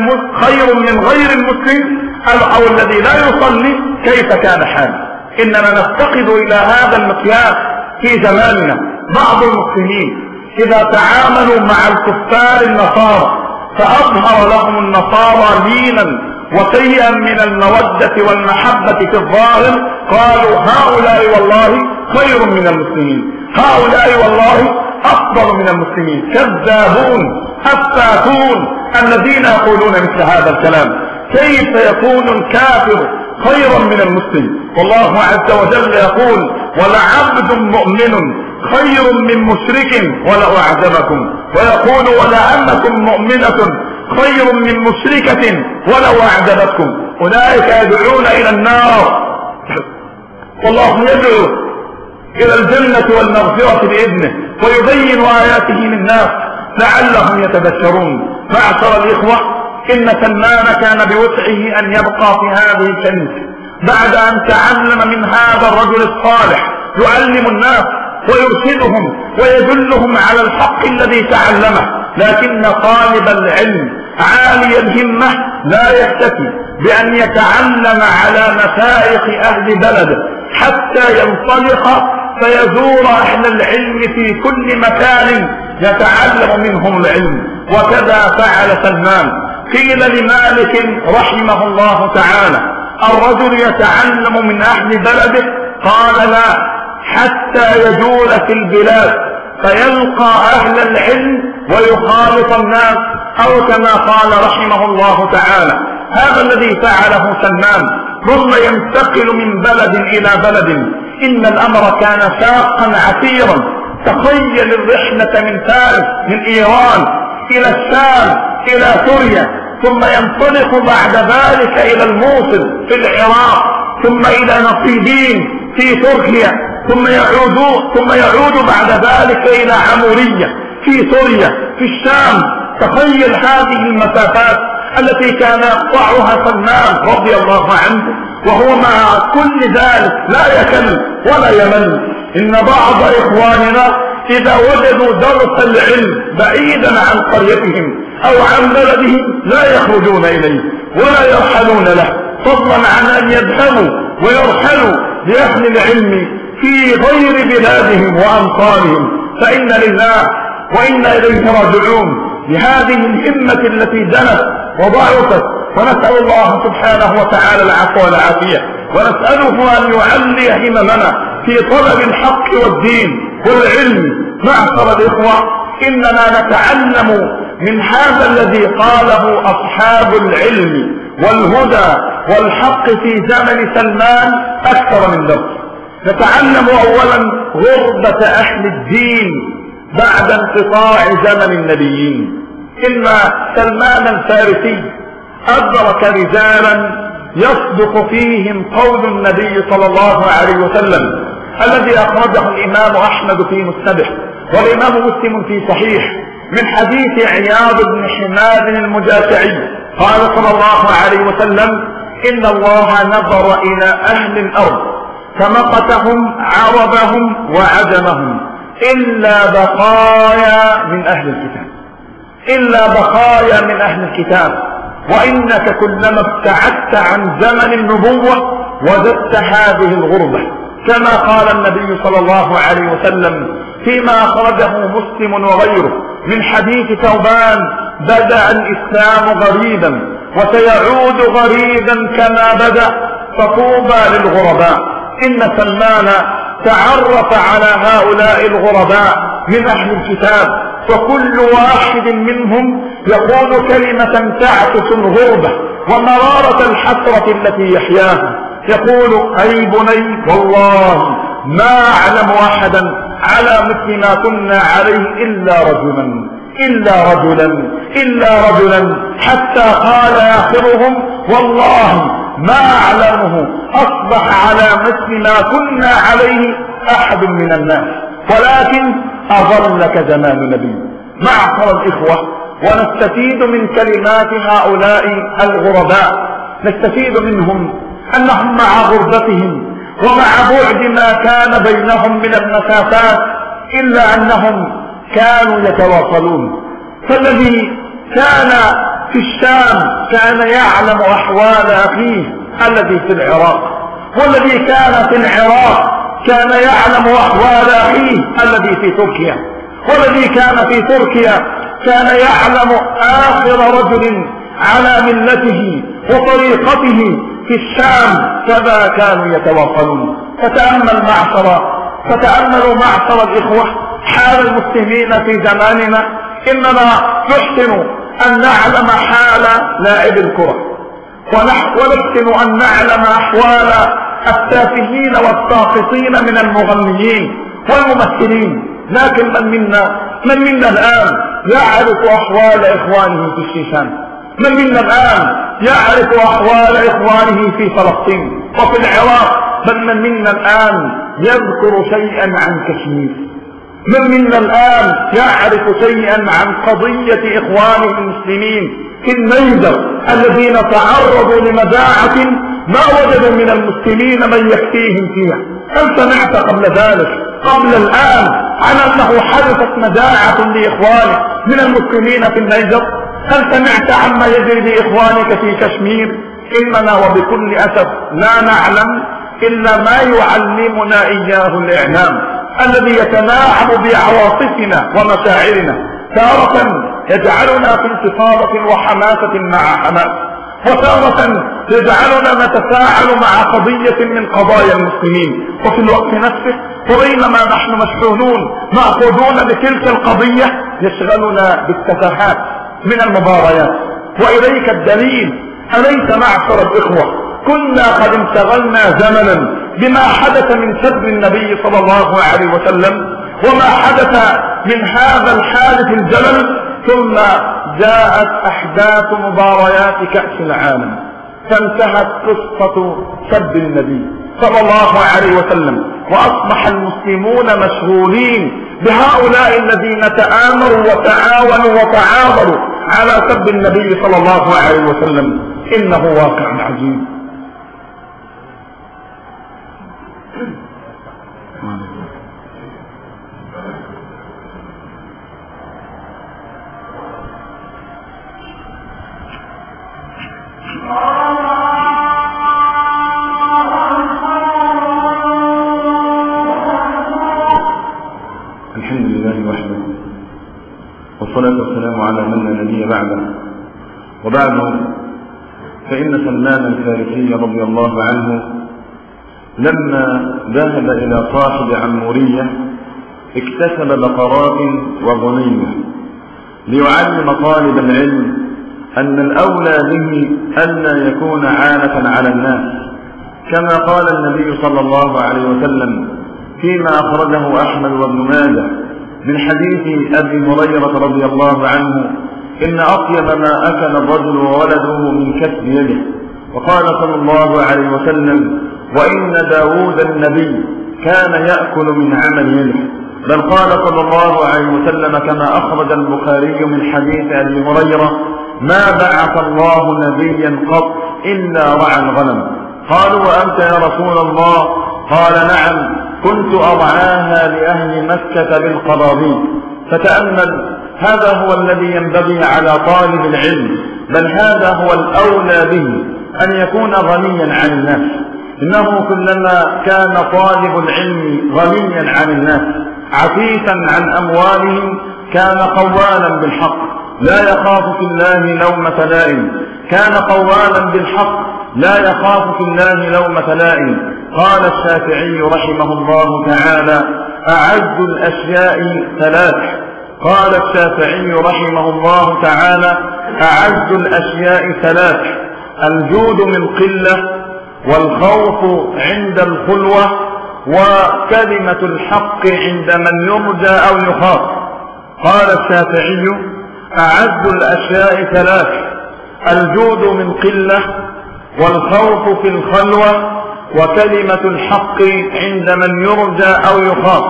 من غير المسلم أو الذي لا يصلي كيف كان حاله. إننا نفتقد إلى هذا المقياس في زماننا. بعض المسلمين إذا تعاملوا مع الكفار النصارى فأظهر لهم النصارى لينا وشيئا من المودة والمحبة في الظاهر، قالوا: هؤلاء والله خير من المسلمين، هؤلاء والله أفضل من المسلمين. كذابون أفاكون الذين يقولون مثل هذا الكلام. كيف يكون الكافر خيرا من المسلم؟ والله عز وجل يقول: ولعبد مؤمن خير من مشرك ولو أعجبكم. ويقول: ولأمة مؤمنة خير من مشركة ولو أعجبتكم. أولئك يدعون إلى النار والله يدعو إلى الجنة والمغفرة بإذنه ويبين آياته للناس لعلهم يتذكرون. معشر الإخوة، إن سلمان كان بوسعه أن يبقى في هذه الكنيسة بعد أن تعلم من هذا الرجل الصالح يعلم الناس ويرشدهم ويدلهم على الحق الذي تعلمه. لكن طالب العلم عالي الهمة لا يكتفي بأن يتعلم على مشايخ أهل بلده حتى ينطلق فيزور أهل العلم في كل مكان يتعلم منهم العلم. وكذا فعل سلمان. قيل لمالك رحمه الله تعالى: الرجل يتعلم من أهل بلده؟ قال: لا، حتى يجول في البلاد فيلقى أهل العلم ويخالط الناس، أو كما قال رحمه الله تعالى: هذا الذي فعله سلمان ثم ينتقل من بلد إلى بلد. إن الأمر كان شاقا عسيرا. تخيل الرحلة من فارس من إيران إلى الشام إلى سوريا، ثم ينطلق بعد ذلك إلى الموصل في العراق، ثم إلى نصيبين في تركيا، ثم يعود بعد ذلك إلى عمورية في سوريا في الشام. تخيل هذه المسافات التي كان يقطعها سلمان رضي الله عنه، وهو مع كل ذلك لا يكل ولا يمل. إن بعض إخواننا إذا وجدوا درس العلم بعيدا عن قريتهم أو عن بلدهم لا يخرجون إليه ولا يرحلون له، فضلا عن أن يذهبوا ويرحلوا لأهل العلم في غير بلادهم وأمصارهم. فإن لله وإنا إليه راجعون لهذه الهمة التي دنت وضعفت. ونسأل الله سبحانه وتعالى العفو والعافية، ونسأله أن يعلي هممنا في طلب الحق والدين والعلم. معشر الإخوة، إننا نتعلم من هذا الذي قاله أصحاب العلم والهدى والحق في زمن سلمان أكثر من درس. نتعلم أولا غربة أهل الدين بعد انقطاع زمن النبيين. إن سلمان الفارسي أدرك رجالا يصدق فيهم قول النبي صلى الله عليه وسلم الذي أخرجه الإمام أحمد في مسنده والإمام مسلم في صحيح من حديث عياض بن حماد المجاشعي قال صلى الله عليه وسلم: إن الله نظر إلى أهل الأرض فمقتهم عربهم وعجمهم إلا بقايا من أهل الكتاب، إلا بقايا من أهل الكتاب، وإنك كلما ابتعدت عن زمن النبوة وجدت هذه الغربة، كما قال النبي صلى الله عليه وسلم فيما أخرجه مسلم وغيره من حديث ثوبان: بدأ الإسلام غريبا وسيعود غريبا كما بدأ، فطوبى للغرباء. إن سلمان تعرف على هؤلاء الغرباء من أهل الكتاب، وكل واحد منهم يقول كلمة تعكس الغربة ومرارة الحسرة التي يحياها. يقول: أي بني والله ما أعلم أحدا على مثل ما كنا عليه إلا رجلا حتى قال آخرهم: والله ما أعلمه أصبح على مثل ما كنا عليه أحد من الناس، ولكن أظلك زمان نبي. معشر الإخوة، ونستفيد من كلمات هؤلاء الغرباء، نستفيد منهم أنهم مع غربتهم ومع بعد ما كان بينهم من المسافات إلا أنهم كانوا يتواصلون. فالذي كان في الشام كان يعلم أحوال أخيه الذي في العراق، والذي كان في العراق كان يعلم أحوال أخيه الذي في تركيا، والذي كان في تركيا كان يعلم آخر رجل على ملته وطريقته في الشام، كذا كانوا يتواصلون. فتأملوا معشر الإخوة حال المسلمين في زماننا. إننا نحسن أن نعلم حال لاعب الكرة، ونحسن أن نعلم أحوال التافهين والساقطين من المغنيين والممثلين، لكن من منا الآن يعرف أحوال إخوانه في الشيشان؟ من منا الآن يعرف أحوال إخوانه في فلسطين وفي العراق؟ بل من منا الآن يذكر شيئا عن كشمير؟ من منا الآن يعرف شيئا عن قضية إخوانه المسلمين في النيجر الذين تعرضوا لمجاعة ما وجدوا من المسلمين من يكفيهم فيها؟ هل سمعت قبل الآن عن أنه حدثت مجاعة لإخوانه من المسلمين في النيجر؟ هل سمعت عما يجري لإخوانك في كشمير؟ إننا وبكل أسف لا نعلم إلا ما يعلمنا إياه الإعلام الذي يتلاعب بعواطفنا ومشاعرنا، تارة يجعلنا في انتفاضة وحماسة مع حماس، وتارة يجعلنا نتفاعل مع قضية من قضايا المسلمين، وفي الوقت نفسه وبينما نحن مشحونون مأخوذون بتلك القضية يشغلنا بالتفاهات من المباريات. وإليك الدليل: أليس معشر الإخوة كنا قد انشغلنا زمنا بما حدث من سب النبي صلى الله عليه وسلم وما حدث من هذا الحادث الجلل، ثم جاءت أحداث مباريات كأس العالم فانتهت قصة سب النبي صلى الله عليه وسلم، وأصبح المسلمون مشغولين بهؤلاء الذين تآمروا وتعاونوا وتعاضلوا على سب النبي صلى الله عليه وسلم. إنه واقع عجيب. الحمد لله وحده، والصلاة والسلام على من لا نبي بعده. وبعد، فإن سلمان الفارسي رضي الله عنه لما ذهب إلى صاحب عمورية اكتسب بقرات وغنيمة ليعلم طالب العلم أن الأولى به ألا يكون عانة على الناس، كما قال النبي صلى الله عليه وسلم فيما أخرجه أحمد وابن ماجه من حديث أبي هريرة رضي الله عنه: إن أطيب ما أكل الرجل وولده من كسب يده. وقال صلى الله عليه وسلم: وإن داود النبي كان يأكل من عمل يده. بل قال صلى الله عليه وسلم كما أخرج البخاري من حديث أبي هريرة: ما بعث الله نبيا قط إلا رعى الغنم. قالوا: وأنت يا رسول الله؟ قال: نعم، كنت أرعاها لأهل مكة بالقرابين. فتأمل، هذا هو الذي ينبغي على طالب العلم، بل هذا هو الأولى به، أن يكون غنيا عن الناس. إنه كلما كان طالب العلم غنيا عن الناس عفيفا عن أموالهم كان قوالا بالحق لا يخاف في الله لومة لائم. كان قوالا بالحق لا يخاف في الله لومة لائم. قال الشافعي رحمه الله تعالى: أعز الأشياء ثلاث. قال الشافعي رحمه الله تعالى: أعز الأشياء ثلاث: الجود من قلة، والخوف عند الخلوة، وكلمة الحق عند من يرجى أو يخاف. قال الشافعي: أعز الأشياء ثلاث: الجود من قلة، والخوف في الخلوة، وكلمة الحق عند من يرجى أو يخاف.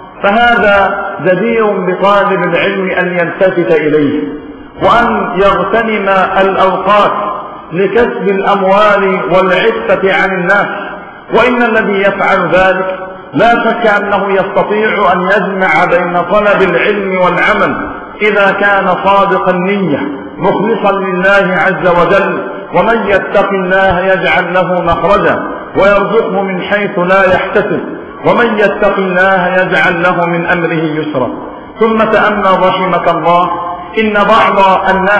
فهذا جدير بطالب العلم أن يلتفت إليه، وأن يغتنم الأوقات لكسب الأموال والعفة عن الناس. وإن الذي يفعل ذلك لا شك أنه يستطيع أن يجمع بين طلب العلم والعمل إذا كان صادق النية مخلصا لله عز وجل. ومن يتق الله يجعل له مخرجا ويرزقه من حيث لا يحتسب، ومن يتق الله يجعل له من أمره يسرا. ثم تأمل رحمك الله، إن بعض الناس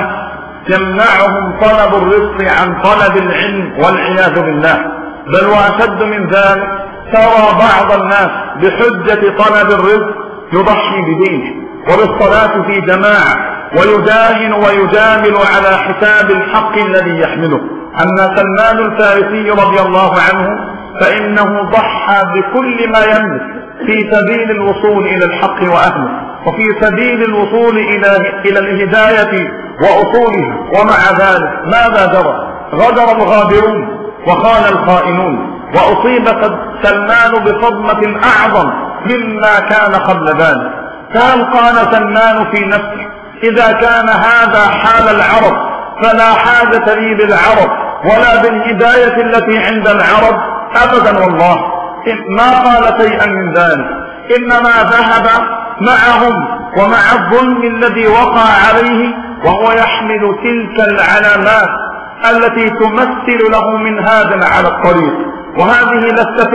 يمنعهم طلب الرزق عن طلب العلم والعياذ بالله. بل وأشد من ذلك، ترى بعض الناس بحجة طلب الرزق يضحي بدينه وبالصلاة في جماعة ويداهن ويجامل على حساب الحق الذي يحمله. أما سلمان الفارسي رضي الله عنه فإنه ضحى بكل ما يملك في سبيل الوصول إلى الحق وأهله، وفي سبيل الوصول إلى الهداية وأصولها. ومع ذلك ماذا جرى؟ غدر الغادرون وخان الخائنون، وأصيب سلمان بصدمة أعظم مما كان قبل ذلك. فهل قال سلمان في نفسه: إذا كان هذا حال العرب فلا حاجة لي بالعرب ولا بالهداية التي عند العرب؟ أبدا والله، ما قال شيئا من ذلك، إنما ذهب معهم ومع الظلم الذي وقع عليه وهو يحمل تلك العلامات التي تمثل له منهاجا على الطريق. وهذه لفتة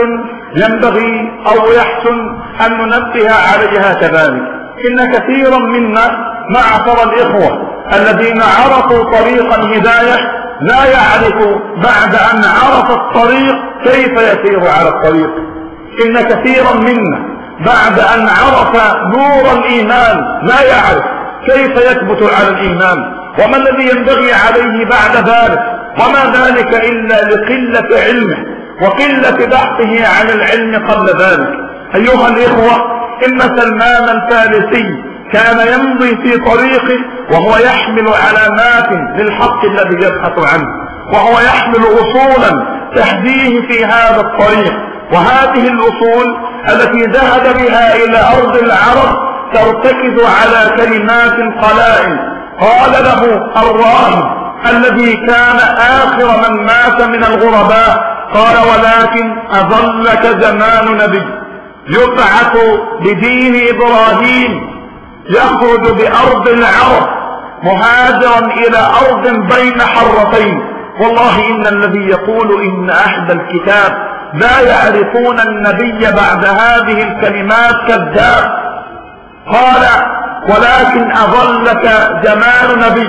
ينبغي أو يحسن أن ننبه عليها كذلك. إن كثيرا منا معشر الإخوة الذين عرفوا طريق الهداية لا يعرف بعد أن عرف الطريق كيف يسير على الطريق. إن كثيرا منا بعد أن عرف نور الإيمان لا يعرف كيف يثبت على الإيمان وما الذي ينبغي عليه بعد ذلك، وما ذلك إلا لقلة علمه وقلة بحثه عن العلم قبل ذلك. أيها الإخوة، إن سلمان الفارسي كان يمضي في طريقه وهو يحمل علامات للحق الذي يبحث عنه، وهو يحمل أصولا تهديه في هذا الطريق. وهذه الأصول التي ذهب بها إلى أرض العرب ترتكز على كلمات قلائل. قال له الراهب الذي كان آخر من مات من الغرباء، قال: ولكن أظلك زمان نبي يبعث بدين إبراهيم يخرج بأرض العرب مهاجرا إلى أرض بين حرتين. والله إن الذي يقول إن أهل الكتاب لا يعرفون النبي بعد هذه الكلمات كذاب. قال: ولكن أظلك زمان نبي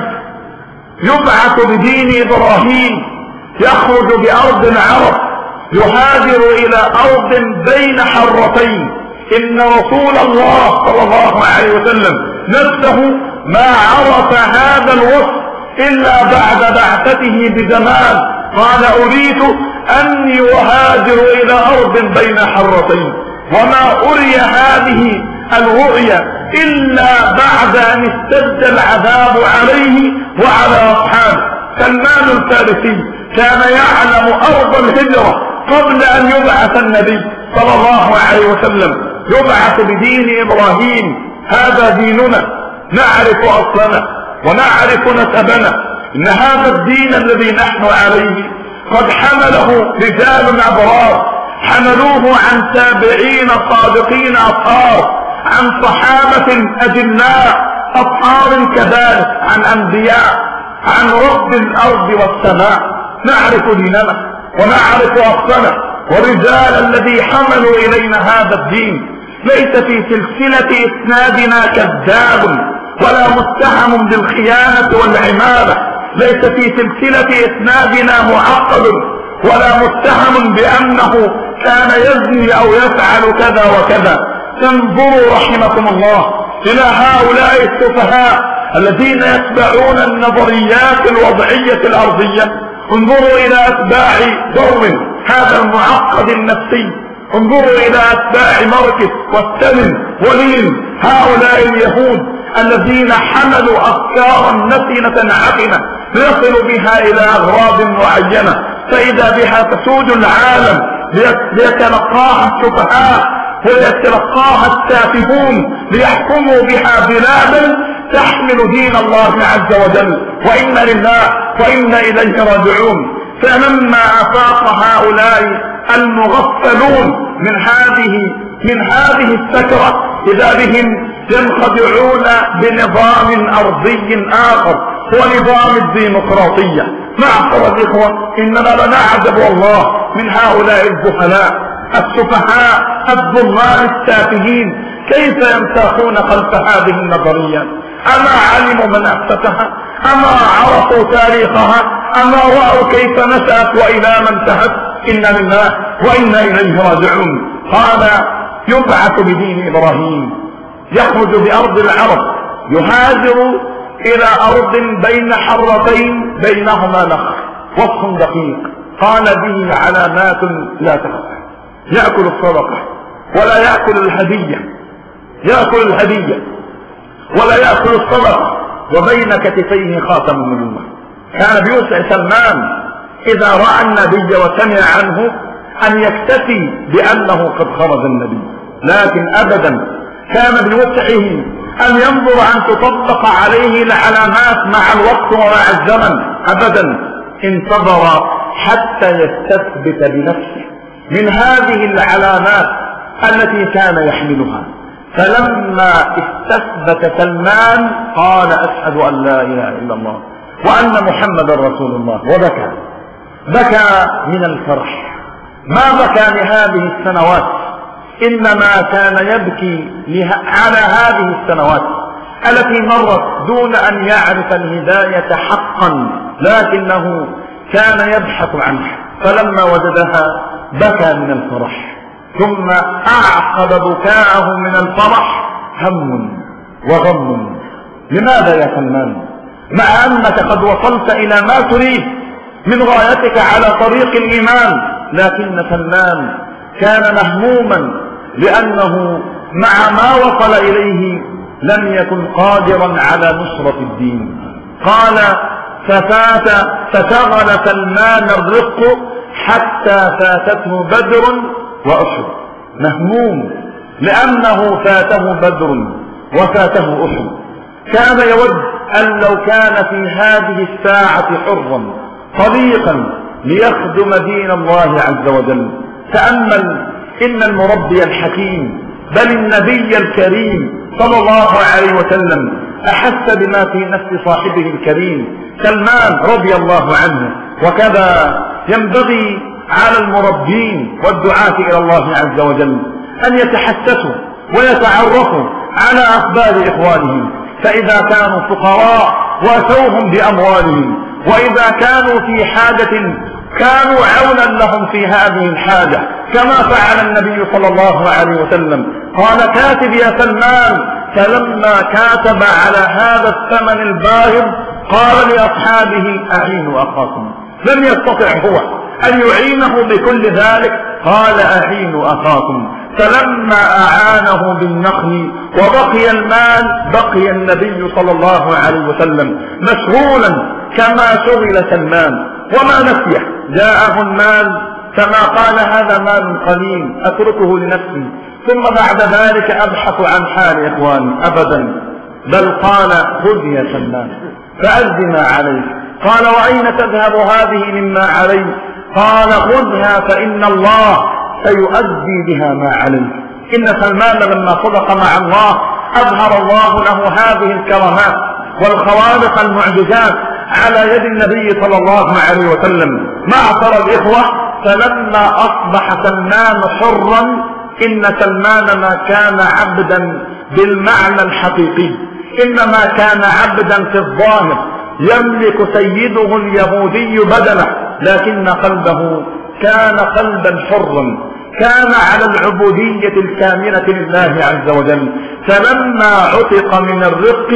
يبعث بدين إبراهيم يخرج بأرض العرب يهاجر إلى أرض بين حرتين. إن رسول الله صلى الله عليه وسلم نفسه ما عرف هذا الوصف إلا بعد بعثته بزمان قال أريد أني أهاجر إلى أرض بين حرتين، وما أري هذه الرؤيا إلا بعد أن اشتد العذاب عليه وعلى أصحابه. سلمان الفارسي كان يعلم أرض الهجرة قبل أن يبعث النبي صلى الله عليه وسلم، يبعث بدين إبراهيم، هذا ديننا، نعرف أصلنا ونعرف نسبنا، إن هذا الدين الذي نحن عليه قد حمله رجال أبرار، حملوه عن تابعين صادقين أطهار، عن صحابة أجلاء أطهار كذلك، عن أنبياء، عن رب الأرض والسماء. نعرف ديننا ونعرف أصلنا، والرجال الذي حملوا إلينا هذا الدين ليس في سلسلة إسنادنا كذاب ولا متهم بالخيانة والعمالة، ليس في سلسلة إسنادنا معقد ولا متهم بأنه كان يزني أو يفعل كذا وكذا. تنظروا رحمكم الله إلى هؤلاء السفهاء الذين يتبعون النظريات الوضعية الأرضية. انظروا إلى أتباع داروين هذا المعقد النفسي، انظروا إلى أتباع ماركس وستالين ولين، هؤلاء اليهود الذين حملوا أفكارا نتنة عفنة ليصلوا بها إلى أغراض معينة، فإذا بها تسود العالم ليتلقاها السفهاء ويتلقاها التافهون ليحكموا بها بلادا تحمل دين الله عز وجل، وإنا لله وإنا إليه راجعون. فلما أفاق هؤلاء المغفلون من هذه السكرة إذا بهم ينخدعون بنظام أرضي آخر هو نظام الديمقراطية. معصر الإخوة، إننا لنعجب والله من هؤلاء الجهلاء السفهاء الظلال التافهين كيف ينساقون خلف هذه النظريات. أما علموا من أسسها؟ أما عرفوا تاريخها؟ أما رأوا كيف نشأت وإلى من انتهت؟ إنا لله وإنا إليه راجعون. قال يبعث بدين إبراهيم، يخرج بأرض العرب، يهاجر إلى أرض بين حرتين بينهما نخل، وصف دقيق، قال به علامات لا تخفى، يأكل الصدقة ولا يأكل الهدية، يأكل الهدية ولا يأكل الصدقة، وبين كتفيه خاتم النبوة. كان بيوسع سلمان إذا رأى النبي وسمع عنه أن يكتفي بأنه قد خرج النبي، لكن أبدا كان بوسعه أن ينظر أن تطبق عليه العلامات مع الوقت ومع الزمن، أبدا انتظر حتى يستثبت بنفسه من هذه العلامات التي كان يحملها. فلما استثبت سلمان قال أشهد أن لا إله إلا الله وأن محمد رسول الله، وبكى، بكى من الفرح، ما بكى لهذه السنوات، إنما كان يبكي على هذه السنوات التي مرت دون أن يعرف الهداية حقا، لكنه كان يبحث عنها، فلما وجدها بكى من الفرح، ثم أعقب بكاءه من الفرح هم وغم. لماذا يا سلمان؟ مع أنك قد وصلت إلى ما تريد من غايتك على طريق الإيمان، لكن سلمان كان مهموما لأنه مع ما وصل إليه لم يكن قادرا على نصرة الدين. قال فشغل سلمان الرق حتى فاتته بدر وأحد، مهموم لأنه فاته بدر وفاته أحد. كان يود أن لو كان في هذه الساعة حرا طليقا ليخدم دين الله عز وجل. تأمل إن المربي الحكيم بل النبي الكريم صلى الله عليه وسلم أحس بما في نفس صاحبه الكريم سلمان رضي الله عنه. وكذا ينبغي على المربين والدعاة إلى الله عز وجل أن يتحسسوا ويتعرفوا على أخبار إخوانهم، فإذا كانوا فقراء واتوهم بأموالهم، وإذا كانوا في حاجة كانوا عونا لهم في هذه الحاجة، كما فعل النبي صلى الله عليه وسلم. قال كاتب يا سلمان، فلما كاتب على هذا الثمن الباهظ قال لأصحابه أعينوا أخاكم. لم يستطع هو أن يعينه بكل ذلك، قال أعينوا أخاكم. فلما أعانه بالنخل وبقي المال بقي النبي صلى الله عليه وسلم مشغولا كما شغل سلمان وما نسيه. جاءه المال كما قال هذا مال قليل أتركه لنفسي ثم بعد ذلك أبحث عن حال إخواني، أبدا، بل قال خذ يا سلمان فأد ما عليك. قال وأين تذهب هذه مما عليك؟ قال خذها فإن الله سيؤدي بها ما عليك. إن سلمان لما صدق مع الله أظهر الله له هذه الكرامات والخوارق المعجزات على يد النبي صلى الله عليه وسلم. معشر الإخوة، فلما أصبح سلمان حرا، إن سلمان ما كان عبدا بالمعنى الحقيقي، إنما كان عبدا في الظاهر يملك سيده اليهودي بدنه، لكن قلبه كان قلبا حرا، كان على العبودية الكاملة لله عز وجل. فلما عتق من الرق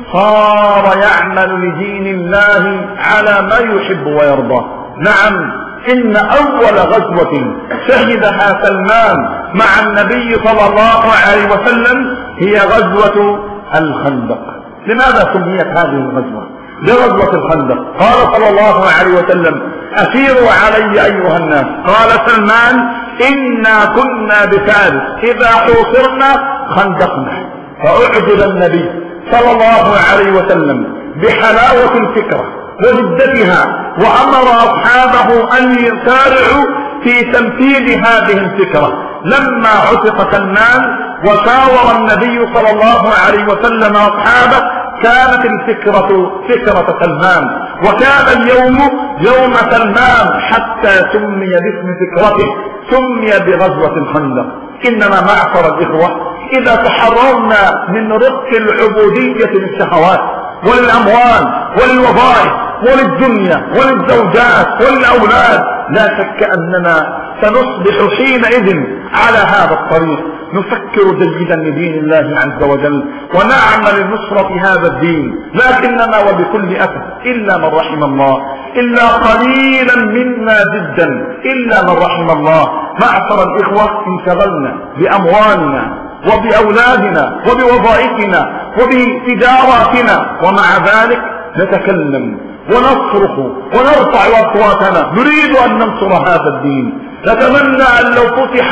صار يعمل لدين الله على ما يحب ويرضى. نعم، إن أول غزوة شهدها سلمان مع النبي صلى الله عليه وسلم هي غزوة الخندق. لماذا سميت هذه الغزوة بغزوة الخندق؟ قال صلى الله عليه وسلم أشيروا علي أيها الناس. قال سلمان إنا كنا بفارس إذا حوصرنا خندقنا. فأعجب النبي صلى الله عليه وسلم بحلاوة الفكرة وجدتها، وأمر أصحابه أن يسارعوا في تنفيذ هذه الفكرة. لما عتق سلمان وشاور النبي صلى الله عليه وسلم أصحابه كانت الفكرة فكرة سلمان، وكان اليوم يوم سلمان حتى سمي باسم فكرته، سمي بغزوة الخندق. إنما معشر الإخوة، إذا تحررنا من رق العبودية للشهوات والأموال والوظائف وللدنيا وللزوجات والأولاد، لا شك أننا سنصبح حينئذ على هذا الطريق نفكر جيدا لدين الله عز وجل ونعمل لنصرة هذا الدين. لكننا وبكل أسف إلا من رحم الله، إلا قليلا منا جدا إلا من رحم الله، معشر الإخوة، انشغلنا بأموالنا وبأولادنا وبوظائفنا وبتجاراتنا، ومع ذلك نتكلم ونصرخ ونرفع أصواتنا نريد أن ننصر هذا الدين. نتمنى أن لو فتح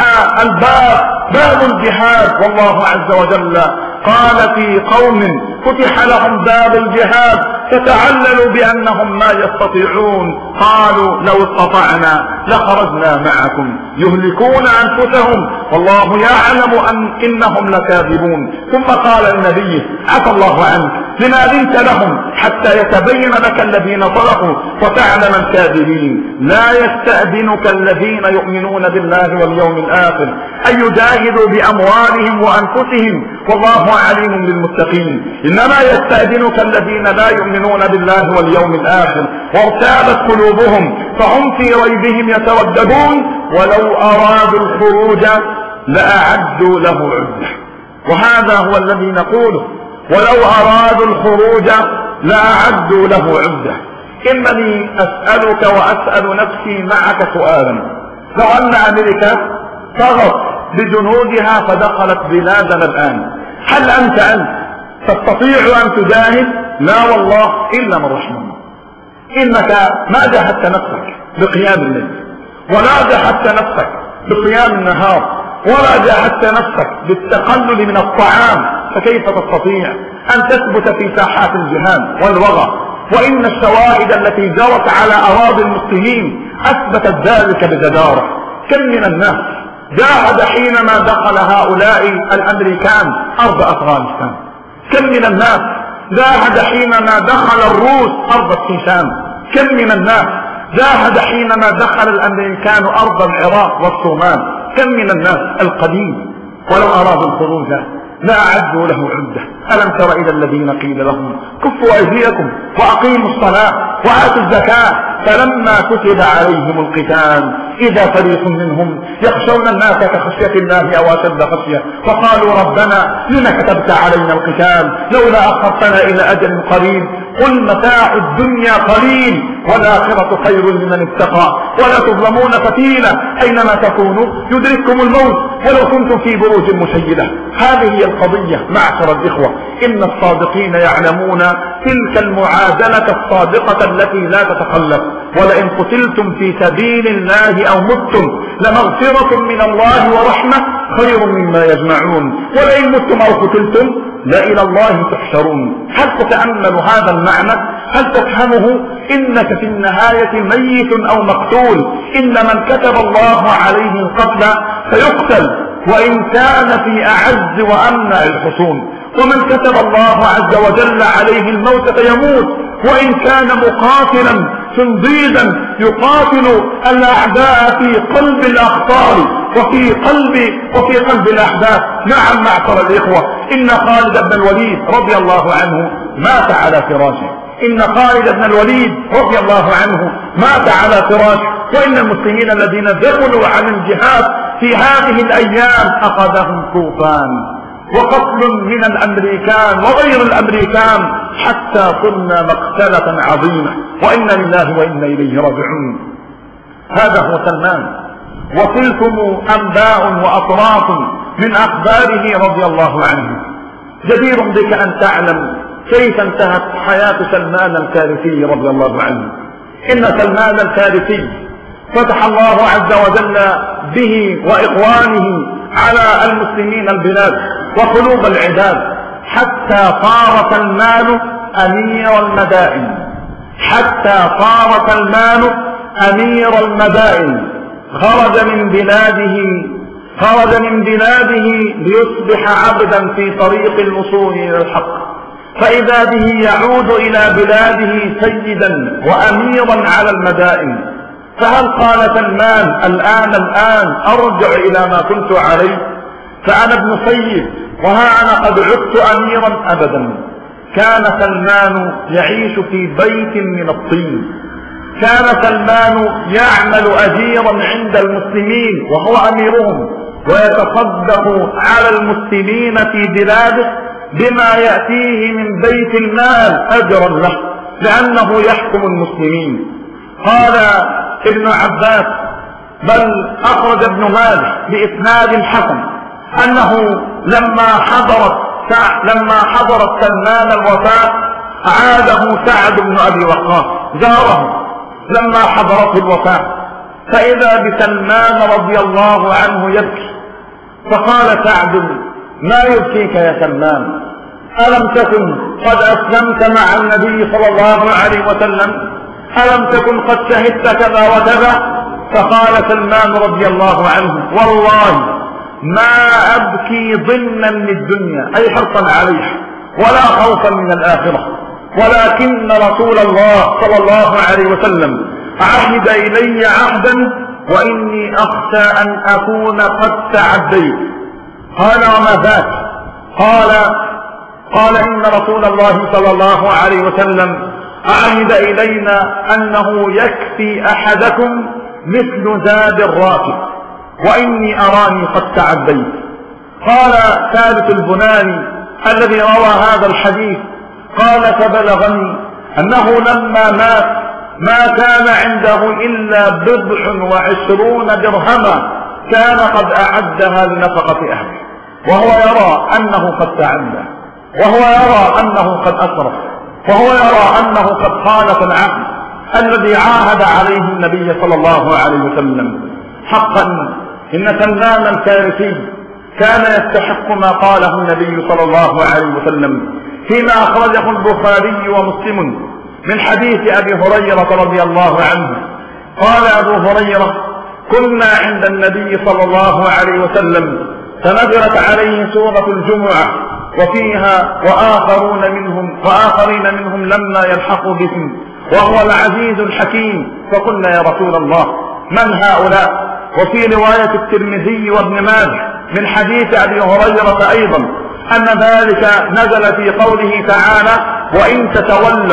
باب الجهاد، والله عز وجل قال في قوم فتح لهم باب الجهاد فتعللوا بأنهم ما يستطيعون قالوا لو استطعنا لخرجنا معكم يهلكون أنفسهم والله يعلم إنهم لكاذبون. ثم قال النبي عفى الله عنك لما أذنت لهم حتى يتبين لك الذين صدقوا وتعلم الكاذبين. لا يستأذنك الذين يؤمنون بالله واليوم الآخر أن يجاهدوا بأموالهم وأنفسهم والله عليم بالمتقين. إنما يستأذنك الذين لا يؤمنون بالله واليوم الآخر وارتابت قلوبهم فهم في ريبهم يترددون ولو أرادوا الخروج لأعدوا له عدة. وهذا هو الذي نقوله، ولو أرادوا الخروج لأعدوا له عدة. إنني أسألك وأسأل نفسي معك سؤالا، لو أن أمريكا طغت بجنودها فدخلت بلادنا الآن، هل أنت تستطيع أن تجاهد؟ لا والله إلا من رحم الله. إنك ما جاهدت نفسك بقيام الليل، ولا جاهدت نفسك بقيام النهار، ولا جاهدت نفسك بالتقلل من الطعام، فكيف تستطيع أن تثبت في ساحات الجهاد والوغى؟ وإن الشواهد التي جرت على أراضي المسلمين أثبتت ذلك بجدارة. كم من الناس جاهد حينما دخل هؤلاء الأمريكان أرض أفغانستان؟ كم من الناس جاهد حينما دخل الروس أرض الشيشان؟ كم من الناس جاهد حينما دخل الأمريكان أرض العراق والصومال؟ كم من الناس القديم ولو أرادوا الخروج لا أعدوا له عدة. ألم تر إلى الذين قيل لهم كفوا أيديكم وأقيموا الصلاة وآتوا الزكاة فلما كتب عليهم القتال إذا فريق منهم يخشون الناس كخشية الله أو أشد خشية، فقالوا ربنا لما كتبت علينا القتال لولا أخرتنا إلى أجل قريب، قل متاع الدنيا قليل والآخرة خير لمن اتقى ولا تظلمون فتيلا، أينما تكونوا يدرككم الموت ولو كنتم في بروج مشيدة. هذه هي القضية معشر الإخوة، إن الصادقين يعلمون تلك المعادلة الصادقة التي لا تتخلف، ولئن قتلتم في سبيل الله أو متم لمغفرة من الله ورحمة خير مما يجمعون، ولئن متم أو قتلتم لإلى الله تحشرون. هل تتأمل هذا المعنى؟ هل تفهمه؟ إنك في النهاية ميت أو مقتول، إن من كتب الله عليه القتل فيقتل وإن كان في أعز وأمنع الحصون، ومن كتب الله عز وجل عليه الموت فيموت وإن كان مقاتلا صنديدا يقاتل الأعداء في قلب الأخطار وفي قلب الأحداث. نعم معشر الإخوة، إن خالد بن الوليد رضي الله عنه مات على فراشه، إن خالد بن الوليد رضي الله عنه مات على فراشه، وإن المسلمين الذين ذهلوا عن الجهاد في هذه الأيام أخذهم طوفان وقتل من الأمريكان وغير الأمريكان حتى صرنا مقتلة عظيمة، وإنا لله وإنا إليه راجعون. هذا هو سلمان، وتلكم أنباء وأطراف من أخباره رضي الله عنه. جدير بك أن تعلم كيف انتهت حياة سلمان الفارسي رضي الله عنه. إن سلمان الفارسي فتح الله عز وجل به وإخوانه على المسلمين البلاد وقلوب العباد، حتى صار سلمان أمير المدائن، حتى صار سلمان أمير المدائن. خرج من بلاده ليصبح عبدا في طريق الوصول إلى الحق، فإذا به يعود إلى بلاده سيدا وأميرا على المدائن. فهل قال سلمان الآن أرجع إلى ما كنت عليه، فأنا ابن سيد وها أنا قد عدت أميرا؟ أبدا. كان سلمان يعيش في بيت من الطين، كان سلمان يعمل أجيرا عند المسلمين وهو أميرهم، ويتصدق على المسلمين في بلاده بما يأتيه من بيت المال أجرا له لأنه يحكم المسلمين. قال ابن عباس بل أخرج ابن ماجه بإسناد حسن أنه لما حضرت سلمان الوفاة عاده سعد بن أبي وقاص زاره لما حضرته الوفاة، فإذا بسلمان رضي الله عنه يبكي، فقال سعد ما يبكيك يا سلمان؟ ألم تكن قد أسلمت مع النبي صلى الله عليه وسلم؟ ألم تكن قد شهدت كذا وكذا؟ فقال سلمان رضي الله عنه والله ما أبكي ضمنا للدنيا أي حرصا عليها ولا خوفا من الآخرة، ولكن رسول الله صلى الله عليه وسلم عهد إلي عهدا وإني أخشى أن أكون قد تعديت. قال وما ذاك؟ قال إن رسول الله صلى الله عليه وسلم عهد إلينا أنه يكفي أحدكم مثل زاد الراكب وإني أراني قد تعديت. قال ثابت البناني الذي روى هذا الحديث قال فبلغني أنه لما مات ما كان عنده إلا 27 درهما كان قد أعدها لنفقة أهله، وهو يرى أنه قد تعدى، وهو يرى أنه قد أسرف، وهو يرى أنه قد خالف العهد الذي عاهد عليه النبي صلى الله عليه وسلم. حقا إن سلمان الفارسي كان يستحق ما قاله النبي صلى الله عليه وسلم فيما أخرجه البخاري ومسلم من حديث أبي هريرة رضي الله عنه. قال أبو هريرة كنا عند النبي صلى الله عليه وسلم فنزلت عليه سورة الجمعة وفيها وآخرين منهم لما يلحقوا بهم وهو العزيز الحكيم، فقلنا يا رسول الله من هؤلاء؟ وفي رواية الترمذي وابن ماجه من حديث أبي هريرة أيضا أن ذلك نزل في قوله تعالى وإن تتولوا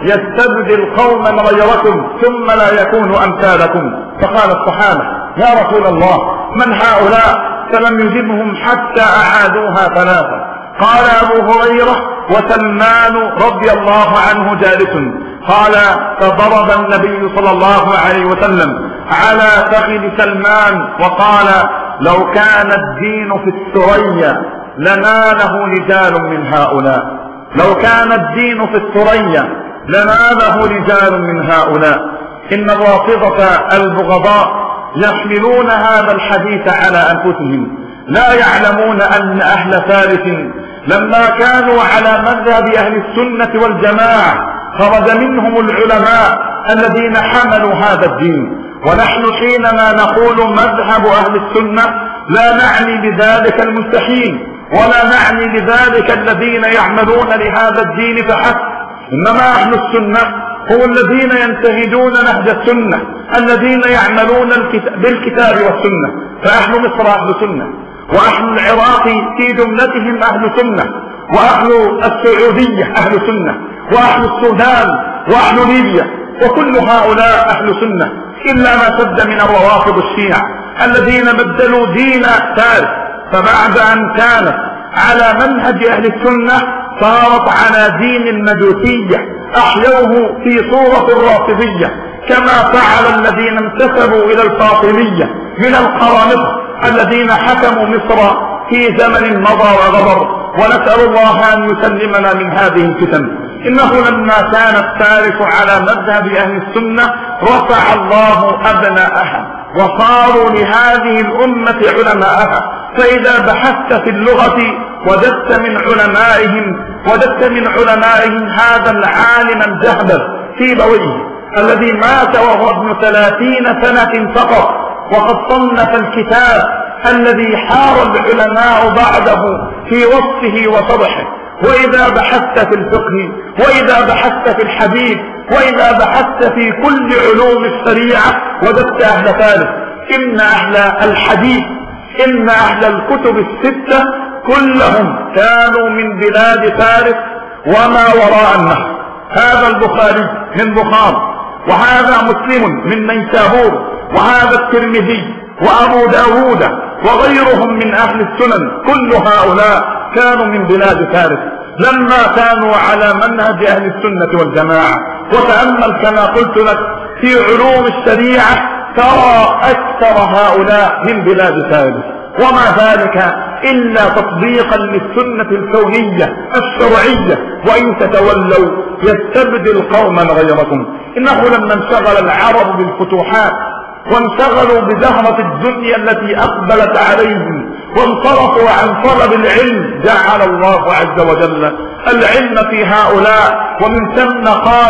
يستبدل قوما غيركم ثم لا يكونوا أمثالكم. فقال الصحابة: يا رسول الله من هؤلاء؟ فلم يجبهم حتى أعادوها ثلاثة. قال أبو هريرة وسلمان رضي الله عنه جالس. قال: فضرب النبي صلى الله عليه وسلم على فخذ سلمان وقال: لو كان الدين في الثريا لناله رجال من هؤلاء. لو كان الدين في الثريا لناله رجال من هؤلاء. إن الرافضة البغضاء يحملون هذا الحديث على أنفسهم، لا يعلمون أن أهل فارس لما كانوا على مذهب أهل السنة والجماعة خرج منهم العلماء الذين حملوا هذا الدين. ونحن حينما نقول مذهب أهل السنة لا نعني بذلك المستحيل، ولا نعني بذلك الذين يعملون لهذا الدين فحسب، إنما أهل السنة هم الذين ينتهجون نهج السنة، الذين يعملون بالكتاب والسنة. فأهل مصر أهل سنة، وأهل العراق في جملتهم أهل سنة، وأهل السعودية أهل سنة، وأهل السودان وأهل ليبيا، وكل هؤلاء أهل سنة، إلا ما سد من الروافض الشيعة الذين بدلوا دين فارس، فبعد أن كانت على منهج أهل السنة صارت على دين المجوسية، أحيوه في صورة الرافضية، كما فعل الذين انتسبوا إلى الفاطمية من القرامطة الذين حكموا مصر في زمن مضى وغبر. ونسأل الله أن يسلمنا من هذه الفتن. إنه لما كانت فارس على مذهب أهل السنة رفع الله أبناءها وصاروا لهذه الأمة علماءها. فإذا بحثت في اللغة وجدت من علمائهم هذا العالم الجهبذ سيبويه الذي مات وهو ابن 30 سنة فقط، وقد صنف الكتاب الذي حار العلماء بعده في وصفه وشرحه. وإذا بحثت في الفقه، وإذا بحثت في الحديث، وإذا بحثت في كل علوم الشريعة وجدت أهل فارس. إن أهل الحديث، إن أهل الكتب الستة كلهم كانوا من بلاد فارس وما وراء النهر. هذا البخاري من بخار، وهذا مسلم من نيسابور، وهذا الترمذي وأبو داود وغيرهم من أهل السنن، كل هؤلاء كانوا من بلاد فارس لما كانوا على منهج أهل السنة والجماعة. وتأمل كما قلت لك في علوم الشريعة ترى أكثر هؤلاء من بلاد فارس، وما ذلك إلا تطبيقا للسنة الكونية الشرعية. وإن تتولوا يستبدل قوما غيركم. إنه لما انشغل العرب بالفتوحات وانشغلوا بزهرة الدنيا التي أقبلت عليهم وانصرفوا عن طلب العلم، جعل الله عز وجل العلم في هؤلاء. ومن ثم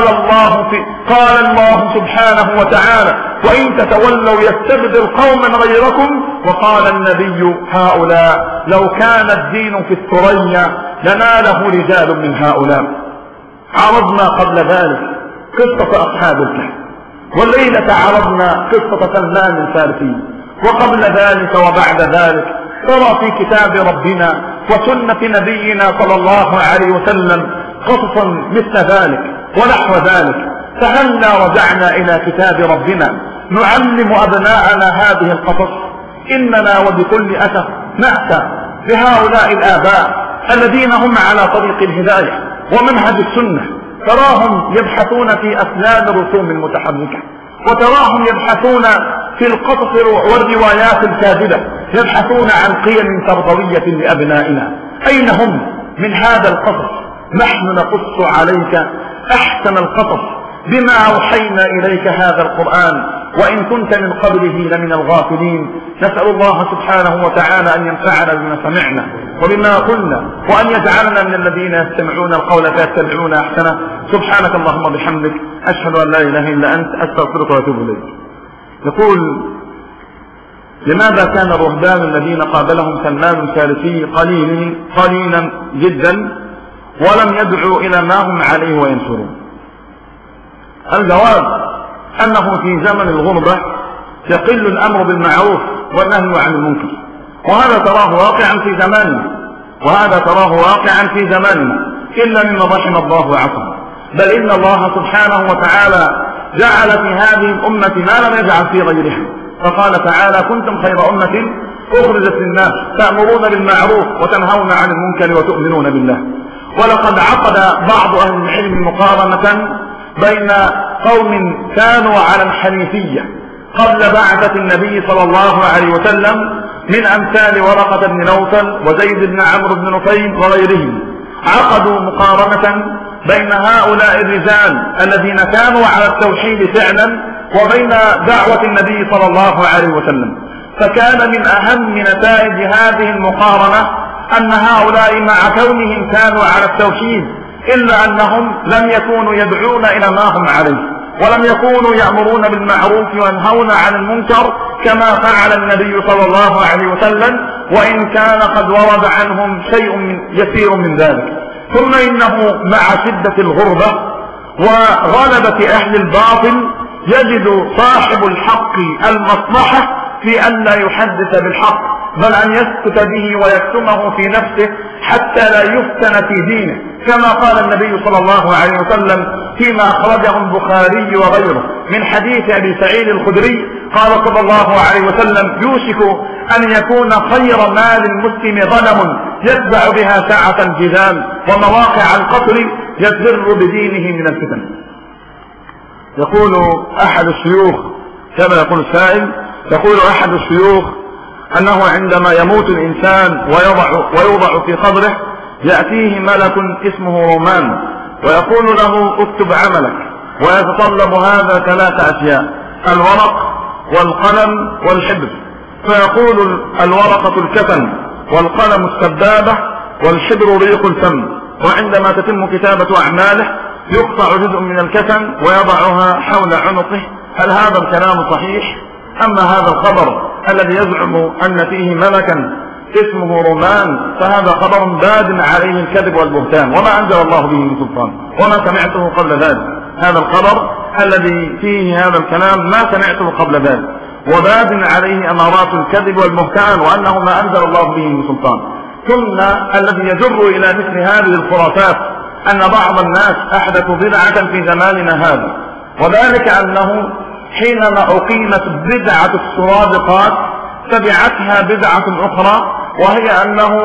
قال الله سبحانه وتعالى: وإن تتولوا يستبدل قوما غيركم. وقال النبي: هؤلاء لو كان الدين في الثريا لناله رجال من هؤلاء. عرضنا قبل ذلك قصة أصحاب الكهف، والليلة عرضنا قصة سلمان الفارسي، وقبل ذلك وبعد ذلك ترى في كتاب ربنا وسنة نبينا صلى الله عليه وسلم قصصا مثل ذلك ونحو ذلك. فهلنا رجعنا إلى كتاب ربنا نعلم أبناءنا هذه القصص؟ إننا وبكل أسف نأتى بهؤلاء الآباء الذين هم على طريق الهداية ومنهج السنة، تراهم يبحثون في أسنان الرسوم المتحركة، وتراهم يبحثون في القصص والروايات الكاذبة، يبحثون عن قيم تربوية لأبنائنا. أين هم من هذا القصص؟ نحن نقص عليك أحسن القصص بما أوحينا إليك هذا القرآن، وإن كنت من قبله لمن الغافلين. نسأل الله سبحانه وتعالى أن ينفعنا بما سمعنا وبما قلنا، وأن يجعلنا من الذين يستمعون القول فيتبعون أحسنه. سبحانك اللهم وبحمدك، أشهد أن لا إله إلا أنت، أستغفرك وأتوب إليك. يقول: لماذا كان الرهبان الذين قابلهم سلمان الفارسي قليلا جدا ولم يدعوا إلى ما هم عليه وينشرون؟ الجواب أنه في زمن الغربة يقل الأمر بالمعروف والنهي عن المنكر، وهذا تراه واقعا في زماننا، إلا مما رحم الله وعصم. بل إن الله سبحانه وتعالى جعل في هذه الأمة ما لم يجعل في غيرها، فقال تعالى: كنتم خير أمة أخرجت للناس تأمرون بالمعروف وتنهون عن المنكر وتؤمنون بالله. ولقد عقد بعض أهل العلم مقارنة بين قوم كانوا على الحنيفية قبل بعثة النبي صلى الله عليه وسلم من أمثال ورقة بن نوفل وزيد بن عمرو بن نفيل وغيرهم، عقدوا مقارنة بين هؤلاء الرجال الذين كانوا على التوحيد فعلا وبين دعوة النبي صلى الله عليه وسلم. فكان من أهم نتائج هذه المقارنة أن هؤلاء مع كونهم كانوا على التوحيد إلا أنهم لم يكونوا يدعون إلى ما هم عليه، ولم يكونوا يأمرون بالمعروف وينهون عن المنكر كما فعل النبي صلى الله عليه وسلم، وإن كان قد ورد عنهم شيء يسير من ذلك. ثم إنه مع شدة الغربة وغلبة أهل الباطل يجد صاحب الحق المصلحة في أن لا يحدث بالحق، بل أن يسكت به ويكتمه في نفسه حتى لا يفتن في دينه، كما قال النبي صلى الله عليه وسلم فيما أخرجه البخاري وغيره من حديث أبي سعيد الخدري قال صلى الله عليه وسلم: يوشك أن يكون خير مال المسلم غنم يتبع بها ساعة الجدال ومواقع القتل يفر بدينه من الفتن. يقول أحد الشيوخ كما يقول السائل، يقول أحد الشيوخ أنه عندما يموت الإنسان ويوضع في قبره يأتيه ملك اسمه رومان ويقول له: اكتب عملك، ويتطلب هذا 3 أشياء: الورق والقلم والحبر. فيقول: الورقة الكفن، والقلم السبابة، والحبر ريق الفم. وعندما تتم كتابة أعماله يقطع جزء من الكفن ويضعها حول عنقه. هل هذا الكلام صحيح؟ أما هذا الخبر الذي يزعم أن فيه ملكا اسمه رومان فهذا خبر باد عليه الكذب والبهتان، وما أنزل الله به من سلطان، وما سمعته قبل ذلك. هذا الخبر الذي فيه هذا الكلام ما سمعته قبل ذلك، وباد عليه أمارات الكذب والبهتان، وأنه ما أنزل الله به من سلطان. ثم الذي يجر إلى مثل هذه الخرافات أن بعض الناس أحدثوا بدعة في زماننا هذا، وذلك أنه حينما أقيمت بدعة السرادقات تبعتها بدعة أخرى، وهي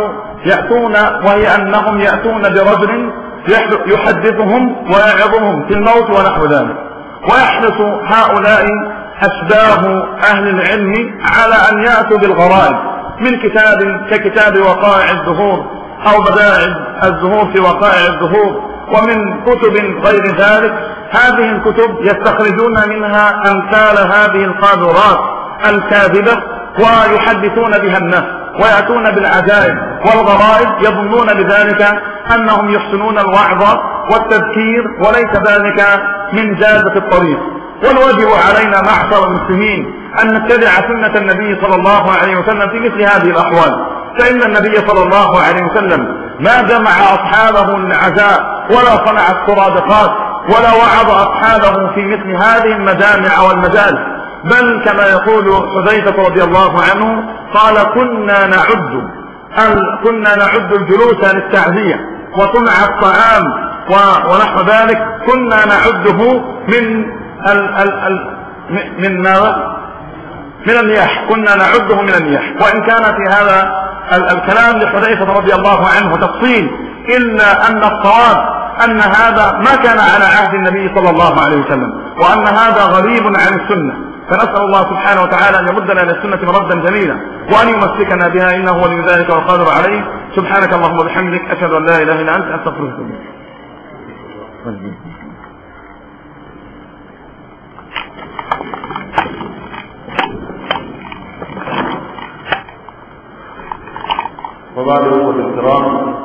أنهم يأتون برجل يحدثهم ويعظهم في الموت ونحو ذلك. ويحرص هؤلاء أشباه أهل العلم على أن يأتوا بالغرائب من كتاب ككتاب وقائع الزهور أو بدائع الزهور في وقائع الزهور، ومن كتب غير ذلك. هذه الكتب يستخرجون منها أمثال هذه القاذورات الكاذبة ويحدثون بها الناس، ويأتون بالعجائب والغرائب يظنون بذلك أنهم يحسنون الوعظ والتذكير، وليس ذلك من جادة الطريق. والواجب علينا معشر المسلمين أن نتبع سنة النبي صلى الله عليه وسلم في مثل هذه الأحوال، فإن النبي صلى الله عليه وسلم ما جمع أصحابه للعزاء ولا صنع السرادقات ولا وعظ أصحابه في مثل هذه المجامع والمجالس، بل كما يقول حذيفة رضي الله عنه قال: كنا نعد الجلوس للتعزية وصنع الطعام ونحو ذلك، كنا نعده من النياح، كنا نعده من النياح. وإن كان في هذا الكلام لحذيفة رضي الله عنه تفصيل، إلا أن الصواب أن هذا ما كان على عهد النبي صلى الله عليه وسلم، وأن هذا غريب عن السنة. فنسأل الله سبحانه وتعالى أن يمدنا إلى السنة مردا جميلا، وأن يمسكنا بها، إنه ولي ذلك والقادر عليه. سبحانك اللهم وبحمدك، أشهد أن لا إله إلا أنت، أستغفرك. وبعد الأخوة الكرام،